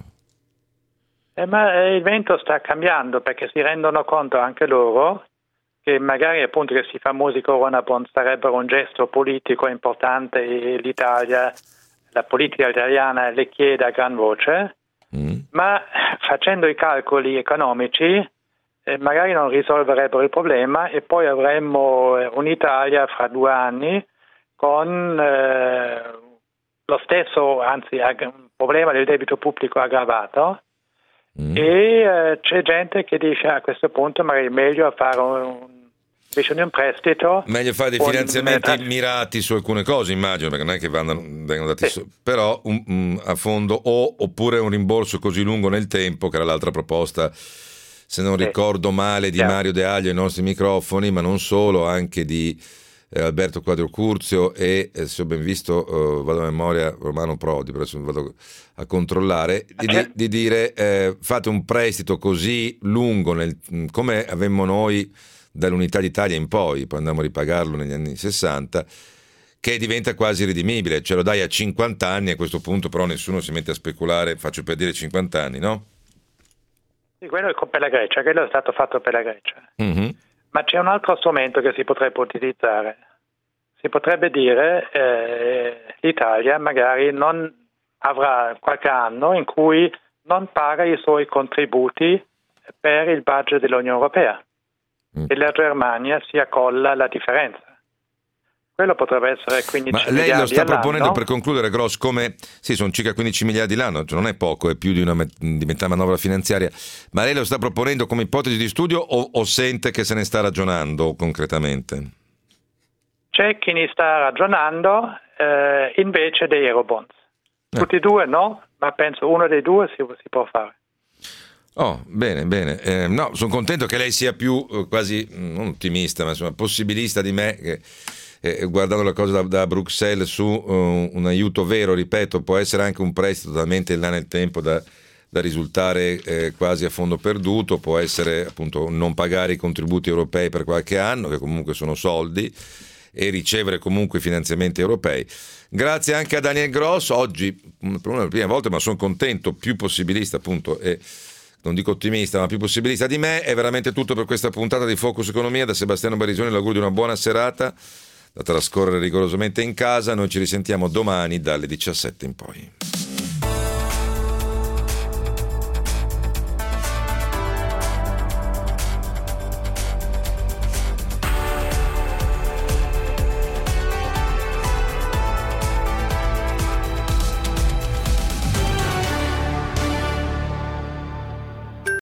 Eh, ma il vento sta cambiando, perché si rendono conto anche loro che magari appunto che si famosi Corona Bond sarebbero un gesto politico importante e l'Italia, la politica italiana le chiede a gran voce, mm. ma facendo i calcoli economici eh, magari non risolverebbero il problema e poi avremmo un'Italia fra due anni con eh, lo stesso, anzi un problema del debito pubblico aggravato. Mm. E eh, c'è gente che dice a questo punto magari è meglio fare un, invece di un prestito, meglio fare dei finanziamenti un... mirati su alcune cose, immagino, perché non è che vanno, vengono dati sì. su, però un, un, a fondo o oppure un rimborso così lungo nel tempo, che era l'altra proposta, se non sì. ricordo male, di yeah. Mario De Aglio ai nostri microfoni, ma non solo, anche di eh, Alberto Quadrio Curzio e eh, se ho ben visto eh, vado a memoria Romano Prodi, però adesso vado a controllare, di, okay. di dire eh, fate un prestito così lungo nel, come avemmo noi dall'Unità d'Italia in poi, poi andammo a ripagarlo negli anni sessanta, che diventa quasi ridimibile, ce lo dai a cinquanta anni, a questo punto però nessuno si mette a speculare, faccio per dire cinquanta anni, no? Sì, quello è per la Grecia, quello è stato fatto per la Grecia. Mm-hmm. Ma c'è un altro strumento che si potrebbe utilizzare. Si potrebbe dire eh, l'Italia magari non avrà qualche anno in cui non paga i suoi contributi per il budget dell'Unione Europea mm. e la Germania si accolla la differenza. Quello potrebbe essere quindici miliardi all'anno. Ma lei lo sta proponendo, per concludere, Gross, come sì, sono circa quindici miliardi l'anno, cioè non è poco, è più di, una, di metà manovra finanziaria, ma lei lo sta proponendo come ipotesi di studio o, o sente che se ne sta ragionando concretamente? C'è chi ne sta ragionando eh, invece dei Eurobonds. Eh. Tutti e due no, ma penso uno dei due si, si può fare. Oh, bene, bene. Eh, no, sono contento che lei sia più eh, quasi, non ottimista, ma insomma possibilista di me, che eh, guardando la cosa da, da Bruxelles su uh, un aiuto vero, ripeto, può essere anche un prestito totalmente in là nel tempo da, da risultare eh, quasi a fondo perduto, può essere appunto non pagare i contributi europei per qualche anno, che comunque sono soldi, e ricevere comunque i finanziamenti europei. Grazie anche a Daniel Gross, oggi per una delle prime volte, ma sono contento, più possibilista appunto, e non dico ottimista, ma più possibilista di me. È veramente tutto per questa puntata di Focus Economia. Da Sebastiano Barisoni l'augurio di una buona serata da trascorrere rigorosamente in casa. Noi ci risentiamo domani dalle diciassette in poi.